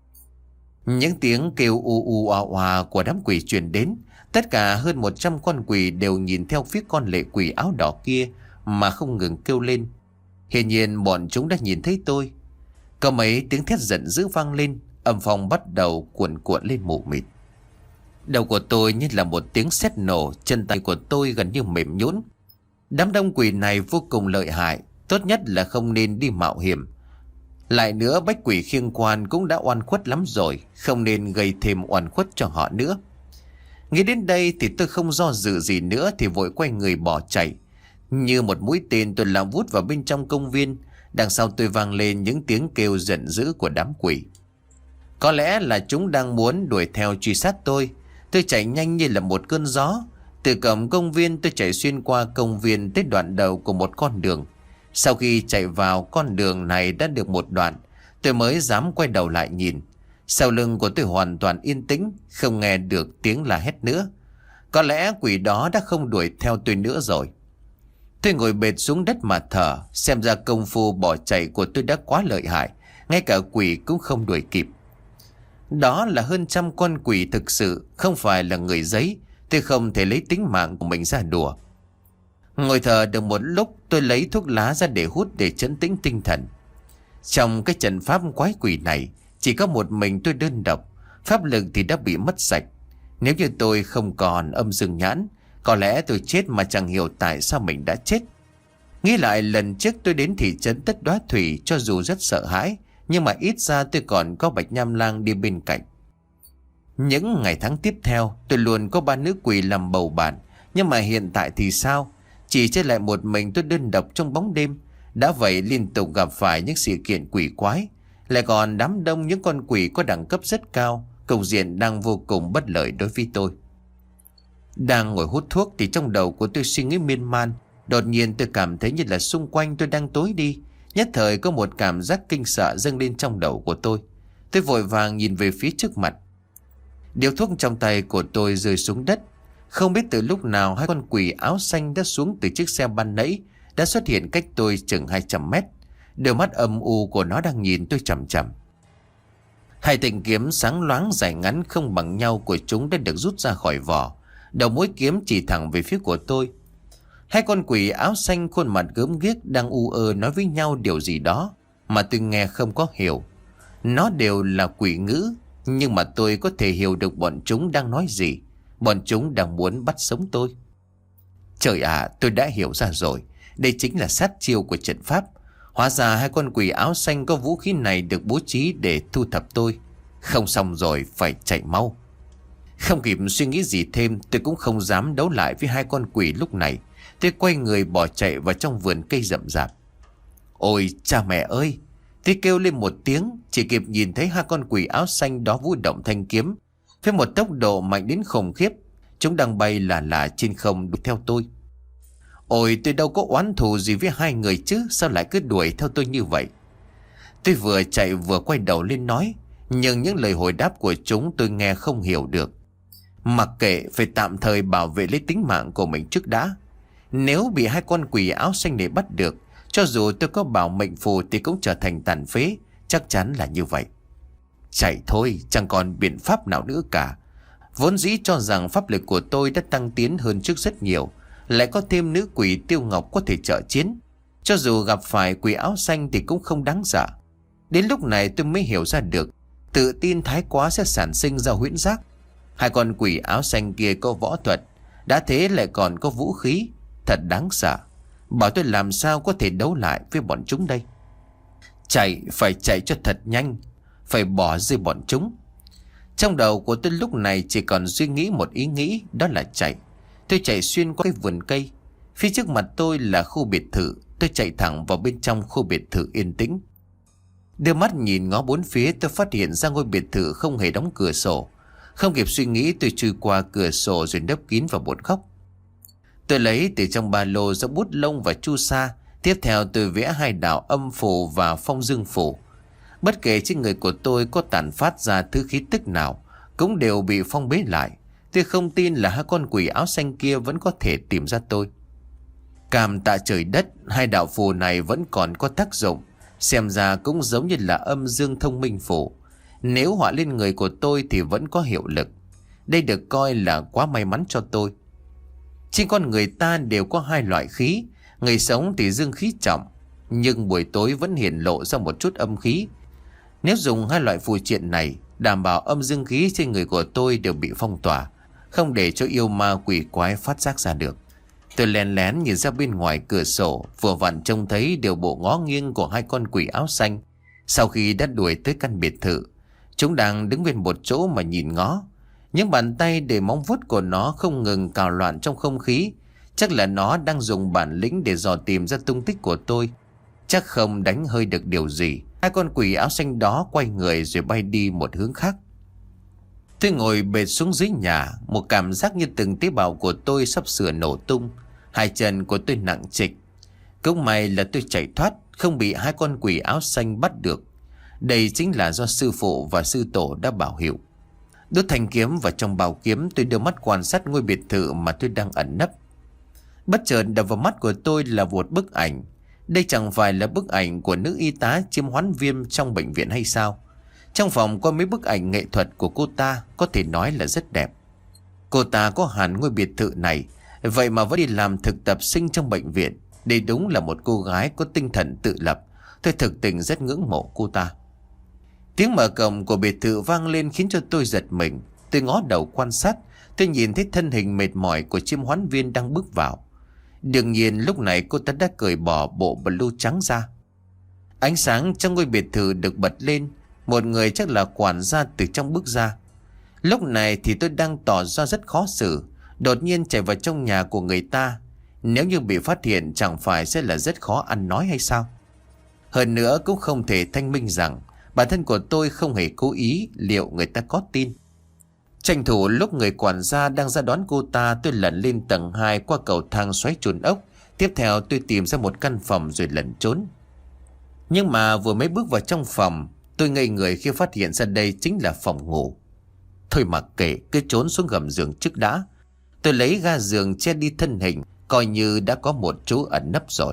Những tiếng kêu u u oa oa của đám quỷ truyền đến. Tất cả hơn một trăm con quỷ đều nhìn theo phía con lệ quỷ áo đỏ kia mà không ngừng kêu lên. Hiển nhiên bọn chúng đã nhìn thấy tôi. Có mấy tiếng thét giận dữ vang lên, âm phong bắt đầu cuộn cuộn lên mù mịt. Đầu của tôi như là một tiếng sét nổ, chân tay của tôi gần như mềm nhũn. Đám đông quỷ này vô cùng lợi hại, tốt nhất là không nên đi mạo hiểm. Lại nữa bách quỷ khiêng quan cũng đã oan khuất lắm rồi, không nên gây thêm oan khuất cho họ nữa. Nghĩ đến đây thì tôi không do dự gì nữa thì vội quay người bỏ chạy. Như một mũi tên tôi lao vút vào bên trong công viên. Đằng sau tôi vang lên những tiếng kêu giận dữ của đám quỷ. Có lẽ là chúng đang muốn đuổi theo truy sát tôi. Tôi chạy nhanh như là một cơn gió. Từ cổng công viên tôi chạy xuyên qua công viên tới đoạn đầu của một con đường. Sau khi chạy vào con đường này đã được một đoạn, tôi mới dám quay đầu lại nhìn. Sau lưng của tôi hoàn toàn yên tĩnh, không nghe được tiếng la hét nữa. Có lẽ quỷ đó đã không đuổi theo tôi nữa rồi. Tôi ngồi bệt xuống đất mà thở. Xem ra công phu bỏ chạy của tôi đã quá lợi hại, ngay cả quỷ cũng không đuổi kịp. Đó là hơn trăm con quỷ thực sự, không phải là người giấy. Tôi không thể lấy tính mạng của mình ra đùa. Ngồi thở được một lúc, tôi lấy thuốc lá ra để hút để trấn tĩnh tinh thần. Trong cái trận pháp quái quỷ này, chỉ có một mình tôi đơn độc. Pháp lực thì đã bị mất sạch. Nếu như tôi không còn âm dương nhãn, có lẽ tôi chết mà chẳng hiểu tại sao mình đã chết. Nghĩ lại lần trước tôi đến thị trấn Tất Đóa Thủy, cho dù rất sợ hãi, nhưng mà ít ra tôi còn có Bạch Nham Lang đi bên cạnh. Những ngày tháng tiếp theo, tôi luôn có ba nữ quỷ làm bầu bạn. Nhưng mà hiện tại thì sao? Chỉ chơi lại một mình tôi đơn độc trong bóng đêm. Đã vậy liên tục gặp phải những sự kiện quỷ quái, lại còn đám đông những con quỷ có đẳng cấp rất cao. Cục diện đang vô cùng bất lợi đối với tôi. Đang ngồi hút thuốc thì trong đầu của tôi suy nghĩ miên man. Đột nhiên tôi cảm thấy như là xung quanh tôi đang tối đi. Nhất thời có một cảm giác kinh sợ dâng lên trong đầu của tôi. Tôi vội vàng nhìn về phía trước mặt. Điếu thuốc trong tay của tôi rơi xuống đất. Không biết từ lúc nào hai con quỷ áo xanh đã xuống từ chiếc xe ban nãy, đã xuất hiện cách tôi chừng hai trăm mét. Đôi mắt âm u của nó đang nhìn tôi chằm chằm. Hai thanh kiếm sáng loáng dài ngắn không bằng nhau của chúng đã được rút ra khỏi vỏ. Đầu mũi kiếm chỉ thẳng về phía của tôi. Hai con quỷ áo xanh khuôn mặt gớm ghiếc đang u ơ nói với nhau điều gì đó mà tôi nghe không có hiểu. Nó đều là quỷ ngữ, nhưng mà tôi có thể hiểu được bọn chúng đang nói gì. Bọn chúng đang muốn bắt sống tôi. Trời ạ, à, tôi đã hiểu ra rồi. Đây chính là sát chiêu của trận pháp. Hóa ra hai con quỷ áo xanh có vũ khí này được bố trí để thu thập tôi. Không xong rồi, phải chạy mau. Không kịp suy nghĩ gì thêm, tôi cũng không dám đấu lại với hai con quỷ lúc này. Tôi quay người bỏ chạy vào trong vườn cây rậm rạp. Ôi cha mẹ ơi! Tôi kêu lên một tiếng, chỉ kịp nhìn thấy hai con quỷ áo xanh đó vũ động thanh kiếm với một tốc độ mạnh đến khủng khiếp. Chúng đang bay là là trên không đuổi theo tôi. Ôi tôi đâu có oán thù gì với hai người chứ, sao lại cứ đuổi theo tôi như vậy? Tôi vừa chạy vừa quay đầu lên nói, nhưng những lời hồi đáp của chúng tôi nghe không hiểu được. Mặc kệ, phải tạm thời bảo vệ lấy tính mạng của mình trước đã. Nếu bị hai con quỷ áo xanh này bắt được, cho dù tôi có bảo mệnh phù thì cũng trở thành tàn phế. Chắc chắn là như vậy. Chạy thôi, chẳng còn biện pháp nào nữa cả. Vốn dĩ cho rằng pháp lực của tôi đã tăng tiến hơn trước rất nhiều, lại có thêm nữ quỷ Tiêu Ngọc có thể trợ chiến. Cho dù gặp phải quỷ áo xanh thì cũng không đáng sợ. Đến lúc này tôi mới hiểu ra được, tự tin thái quá sẽ sản sinh ra huyễn giác. Hai con quỷ áo xanh kia có võ thuật, đã thế lại còn có vũ khí. thật đáng sợ. Bảo tôi làm sao có thể đấu lại với bọn chúng đây. Chạy, phải chạy cho thật nhanh, phải bỏ rơi bọn chúng. Trong đầu của tôi lúc này chỉ còn suy nghĩ một ý nghĩ, đó là chạy. Tôi chạy xuyên qua cái vườn cây. Phía trước mặt tôi là khu biệt thự. Tôi chạy thẳng vào bên trong khu biệt thự yên tĩnh. Đưa mắt nhìn ngó bốn phía, tôi phát hiện ra ngôi biệt thự không hề đóng cửa sổ. Không kịp suy nghĩ, tôi chui qua cửa sổ rồi nấp kín vào một góc. Tôi lấy từ trong ba lô ra bút lông và chu sa. Tiếp theo tôi vẽ hai đạo âm phù và phong dương phù. Bất kể trên người của tôi có tản phát ra thứ khí tức nào, cũng đều bị phong bế lại. Tôi không tin là hai con quỷ áo xanh kia vẫn có thể tìm ra tôi. Cảm tạ trời đất, hai đạo phù này vẫn còn có tác dụng. Xem ra cũng giống như là âm dương thông minh phù. Nếu họa lên người của tôi thì vẫn có hiệu lực. Đây được coi là quá may mắn cho tôi. Trên con người ta đều có hai loại khí. Người sống thì dương khí trọng, nhưng buổi tối vẫn hiển lộ ra một chút âm khí. Nếu dùng hai loại phù triện này, đảm bảo âm dương khí trên người của tôi đều bị phong tỏa, không để cho yêu ma quỷ quái phát giác ra được. Tôi lén lén nhìn ra bên ngoài cửa sổ, vừa vặn trông thấy điều bộ ngó nghiêng của hai con quỷ áo xanh. Sau khi đã đuổi tới căn biệt thự, chúng đang đứng bên một chỗ mà nhìn ngó. Những bàn tay để móng vuốt của nó không ngừng cào loạn trong không khí. Chắc là nó đang dùng bản lĩnh để dò tìm ra tung tích của tôi. Chắc không đánh hơi được điều gì. Hai con quỷ áo xanh đó quay người rồi bay đi một hướng khác. Tôi ngồi bệt xuống dưới nhà, một cảm giác như từng tế bào của tôi sắp sửa nổ tung. Hai chân của tôi nặng trịch. Cũng may là tôi chạy thoát, không bị hai con quỷ áo xanh bắt được. Đây chính là do sư phụ và sư tổ đã bảo hiệu. Đốt thanh kiếm vào trong bào kiếm, tôi đưa mắt quan sát ngôi biệt thự mà tôi đang ẩn nấp. Bất chợt đập vào mắt của tôi là một bức ảnh. Đây chẳng phải là bức ảnh của nữ y tá Chiêm Hoán Viêm trong bệnh viện hay sao? Trong phòng có mấy bức ảnh nghệ thuật của cô ta, có thể nói là rất đẹp. Cô ta có hẳn ngôi biệt thự này, vậy mà vẫn đi làm thực tập sinh trong bệnh viện. Đây đúng là một cô gái có tinh thần tự lập. Tôi thực tình rất ngưỡng mộ cô ta. Tiếng mở cổng của biệt thự vang lên khiến cho tôi giật mình. Tôi ngó đầu quan sát, tôi nhìn thấy thân hình mệt mỏi của Chiêm Hoán Viên đang bước vào. Đương nhiên lúc này cô ta đã cởi bỏ bộ blue trắng ra. Ánh sáng trong ngôi biệt thự được bật lên. Một người chắc là quản gia từ trong bước ra. Lúc này thì tôi đang tỏ ra rất khó xử. Đột nhiên chạy vào trong nhà của người ta. Nếu như bị phát hiện chẳng phải sẽ là rất khó ăn nói hay sao? Hơn nữa cũng không thể thanh minh rằng bản thân của tôi không hề cố ý, liệu người ta có tin? Tranh thủ lúc người quản gia đang ra đón cô ta, tôi lẩn lên tầng hai qua cầu thang xoáy tròn ốc. Tiếp theo tôi tìm ra một căn phòng rồi lẩn trốn. Nhưng mà vừa mới bước vào trong phòng, tôi ngây người khi phát hiện ra đây chính là phòng ngủ. Thôi mặc kệ, cứ trốn xuống gầm giường trước đã. Tôi lấy ga giường che đi thân hình, coi như đã có một chỗ ẩn nấp rồi.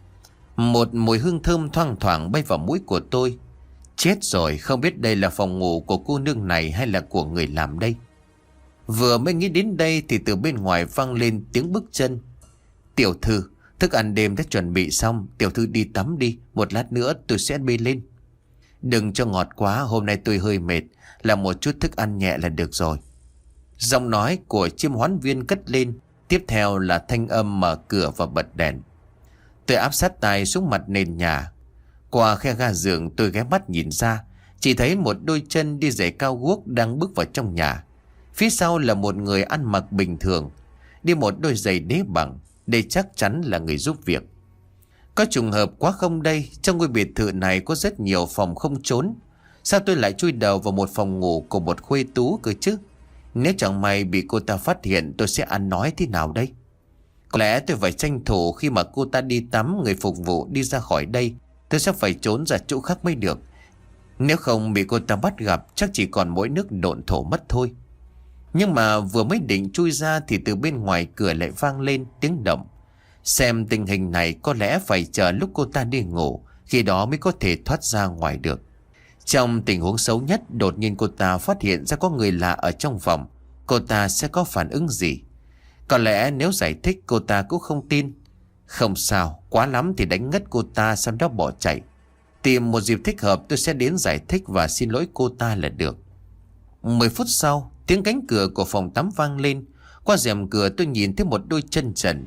Một mùi hương thơm thoang thoảng bay vào mũi của tôi. Chết rồi, không biết đây là phòng ngủ của cô nương này hay là của người làm đây. Vừa mới nghĩ đến đây thì từ bên ngoài vang lên tiếng bước chân. Tiểu thư, thức ăn đêm đã chuẩn bị xong, tiểu thư đi tắm đi, một lát nữa tôi sẽ bê lên. Đừng cho ngọt quá, hôm nay tôi hơi mệt, làm một chút thức ăn nhẹ là được rồi. Giọng nói của Chiêm Hoán Viên cất lên, tiếp theo là thanh âm mở cửa và bật đèn. Tôi áp sát tai xuống mặt nền nhà. Qua khe ga giường tôi ghé mắt nhìn ra, chỉ thấy một đôi chân đi giày cao guốc đang bước vào trong nhà. Phía sau là một người ăn mặc bình thường, đi một đôi giày đế bằng. Đây chắc chắn là người giúp việc. Có trùng hợp quá không đây? Trong ngôi biệt thự này có rất nhiều phòng không trốn. Sao tôi lại chui đầu vào một phòng ngủ của một khuê tú cơ chứ? Nếu chẳng may bị cô ta phát hiện, tôi sẽ ăn nói thế nào đây? Có lẽ tôi phải tranh thủ khi mà cô ta đi tắm, người phục vụ đi ra khỏi đây, tôi sẽ phải trốn ra chỗ khác mới được. Nếu không bị cô ta bắt gặp, chắc chỉ còn mỗi nước độn thổ mất thôi. Nhưng mà vừa mới định chui ra thì từ bên ngoài cửa lại vang lên tiếng động. Xem tình hình này có lẽ phải chờ lúc cô ta đi ngủ, khi đó mới có thể thoát ra ngoài được. Trong tình huống xấu nhất, đột nhiên cô ta phát hiện ra có người lạ ở trong phòng. Cô ta sẽ có phản ứng gì? Có lẽ nếu giải thích cô ta cũng không tin. Không sao, quá lắm thì đánh ngất cô ta sau đó bỏ chạy. Tìm một dịp thích hợp tôi sẽ đến giải thích và xin lỗi cô ta là được. Mười phút sau, tiếng cánh cửa của phòng tắm vang lên. Qua rèm cửa tôi nhìn thấy một đôi chân trần. Tiếp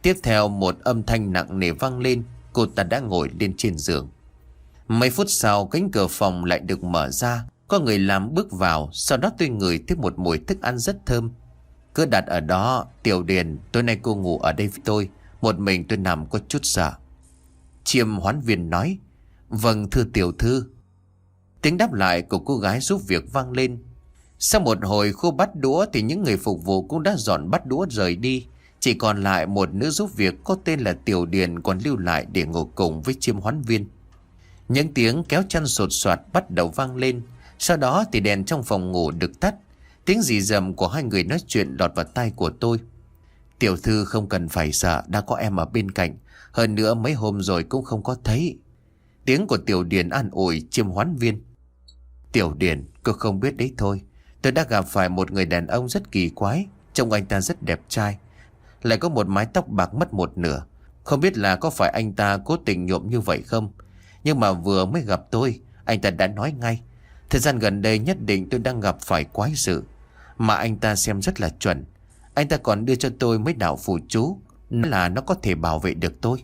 Tiếp theo một âm thanh nặng nề vang lên. Cô ta đã ngồi lên trên giường. Mấy phút sau cánh cửa phòng lại được mở ra. Có người làm bước vào. Sau đó tôi ngửi thấy một mùi thức ăn rất thơm. Cứ đặt ở đó. Tiểu Điền, tối nay cô ngủ ở đây với tôi. Một mình tôi nằm có chút sợ. Chiêm hoán viên nói: Vâng thưa tiểu thư. Tiếng đáp lại của cô gái giúp việc vang lên. Sau một hồi khô bát đũa thì những người phục vụ cũng đã dọn bát đũa rời đi. Chỉ còn lại một nữ giúp việc có tên là Tiểu Điền còn lưu lại để ngủ cùng với chiêm hoán viên. Những tiếng kéo chăn sột soạt bắt đầu vang lên. Sau đó thì đèn trong phòng ngủ được tắt. Tiếng rì rầm của hai người nói chuyện lọt vào tai của tôi. Tiểu thư không cần phải sợ, đã có em ở bên cạnh. Hơn nữa mấy hôm rồi cũng không có thấy. Tiếng của Tiểu Điền an ủi chiêm hoán viên. Tiểu Điền, cô không biết đấy thôi. Tôi đã gặp phải một người đàn ông rất kỳ quái. Trông anh ta rất đẹp trai, lại có một mái tóc bạc mất một nửa. Không biết là có phải anh ta cố tình nhuộm như vậy không. Nhưng mà vừa mới gặp tôi, anh ta đã nói ngay: thời gian gần đây nhất định tôi đang gặp phải quái sự. Mà anh ta xem rất là chuẩn. Anh ta còn đưa cho tôi mấy đạo phù chú, nói là nó có thể bảo vệ được tôi.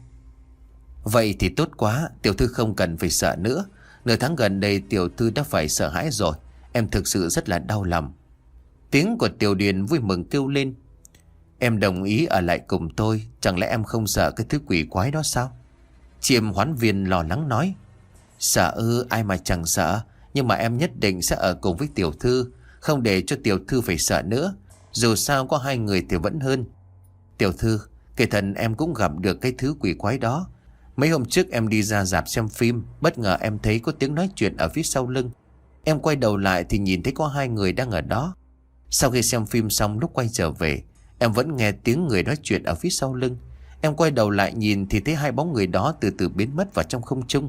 Vậy thì tốt quá, tiểu thư không cần phải sợ nữa. Nửa tháng gần đây tiểu thư đã phải sợ hãi rồi. Em thực sự rất là đau lòng. Tiếng của Tiểu Điền vui mừng kêu lên: Em đồng ý ở lại cùng tôi. Chẳng lẽ em không sợ cái thứ quỷ quái đó sao? Chiêm hoán viên lo lắng nói: Sợ ư, ai mà chẳng sợ. Nhưng mà em nhất định sẽ ở cùng với tiểu thư, không để cho tiểu thư phải sợ nữa. Dù sao có hai người thì vẫn hơn. Tiểu thư, kể thần em cũng gặp được cái thứ quỷ quái đó. Mấy hôm trước em đi ra rạp xem phim, bất ngờ em thấy có tiếng nói chuyện ở phía sau lưng. Em quay đầu lại thì nhìn thấy có hai người đang ở đó. Sau khi xem phim xong, lúc quay trở về, em vẫn nghe tiếng người nói chuyện ở phía sau lưng. Em quay đầu lại nhìn thì thấy hai bóng người đó từ từ biến mất vào trong không trung.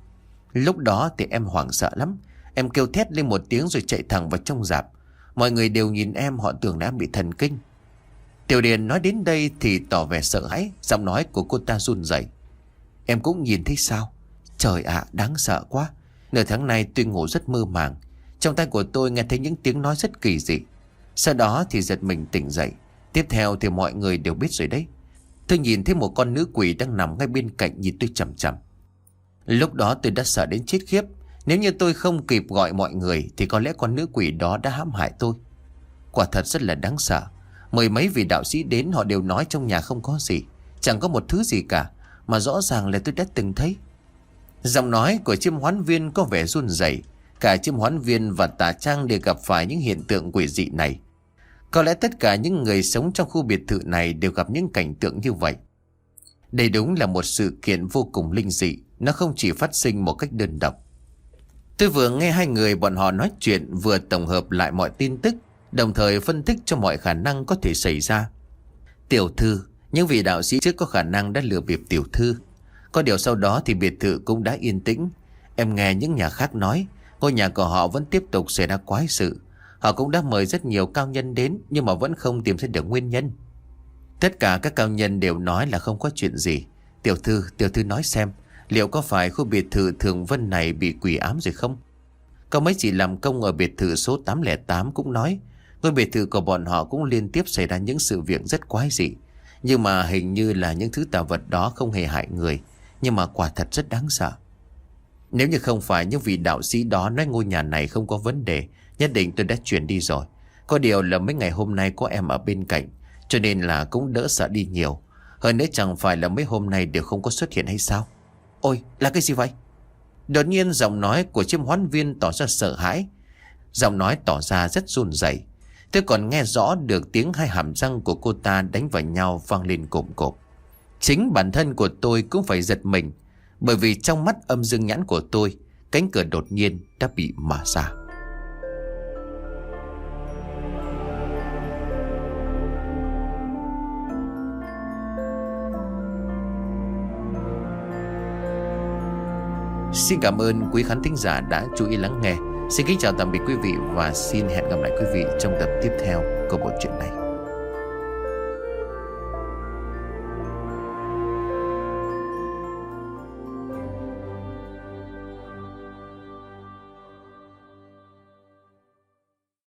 Lúc đó thì em hoảng sợ lắm. Em kêu thét lên một tiếng rồi chạy thẳng vào trong rạp. Mọi người đều nhìn em, họ tưởng là em bị thần kinh. Tiểu Điền nói đến đây thì tỏ vẻ sợ hãi. Giọng nói của cô ta run rẩy. Em cũng nhìn thấy sao? Trời ạ, đáng sợ quá. Nửa tháng nay tôi ngủ rất mơ màng. Trong tay của tôi nghe thấy những tiếng nói rất kỳ dị. Sau đó thì giật mình tỉnh dậy. Tiếp theo thì mọi người đều biết rồi đấy. Tôi nhìn thấy một con nữ quỷ đang nằm ngay bên cạnh nhìn tôi chằm chằm. Lúc đó tôi đã sợ đến chết khiếp. Nếu như tôi không kịp gọi mọi người thì có lẽ con nữ quỷ đó đã hãm hại tôi. Quả thật rất là đáng sợ. Mười mấy vị đạo sĩ đến, họ đều nói trong nhà không có gì, chẳng có một thứ gì cả, mà rõ ràng là tôi đã từng thấy. Giọng nói của chiêm hoán viên có vẻ run rẩy. Cả chiêm hoán viên và tà trang đều gặp phải những hiện tượng quỷ dị này. Có lẽ tất cả những người sống trong khu biệt thự này đều gặp những cảnh tượng như vậy. Đây đúng là một sự kiện vô cùng linh dị. Nó không chỉ phát sinh một cách đơn độc. Tôi vừa nghe hai người bọn họ nói chuyện, vừa tổng hợp lại mọi tin tức, đồng thời phân tích cho mọi khả năng có thể xảy ra. Tiểu thư, những vị đạo sĩ trước có khả năng đã lừa bịp tiểu thư. Có điều sau đó thì biệt thự cũng đã yên tĩnh. Em nghe những nhà khác nói ngôi nhà của họ vẫn tiếp tục xảy ra quái sự. Họ cũng đã mời rất nhiều cao nhân đến, nhưng mà vẫn không tìm thấy được nguyên nhân. Tất cả các cao nhân đều nói là không có chuyện gì. Tiểu thư, tiểu thư nói xem, liệu có phải khu biệt thự Thường Vân này bị quỷ ám rồi không? Có mấy chị làm công ở biệt thự số tám không tám cũng nói ngôi biệt thự của bọn họ cũng liên tiếp xảy ra những sự việc rất quái dị. Nhưng mà hình như là những thứ tà vật đó không hề hại người, nhưng mà quả thật rất đáng sợ. Nếu như không phải những vị đạo sĩ đó nói ngôi nhà này không có vấn đề, nhất định tôi đã chuyển đi rồi. Có điều là mấy ngày hôm nay có em ở bên cạnh, cho nên là cũng đỡ sợ đi nhiều. Hơn nữa chẳng phải là mấy hôm nay đều không có xuất hiện hay sao? Ôi, là cái gì vậy? Đột nhiên giọng nói của chiêm hoán viên tỏ ra sợ hãi. Giọng nói tỏ ra rất run rẩy. Tôi còn nghe rõ được tiếng hai hàm răng của cô ta đánh vào nhau vang lên cộm cộp. Chính bản thân của tôi cũng phải giật mình, bởi vì trong mắt âm dương nhãn của tôi, cánh cửa đột nhiên đã bị mở ra. Xin cảm ơn quý khán thính giả đã chú ý lắng nghe. Xin kính chào tạm biệt quý vị và xin hẹn gặp lại quý vị trong tập tiếp theo của bộ truyện này.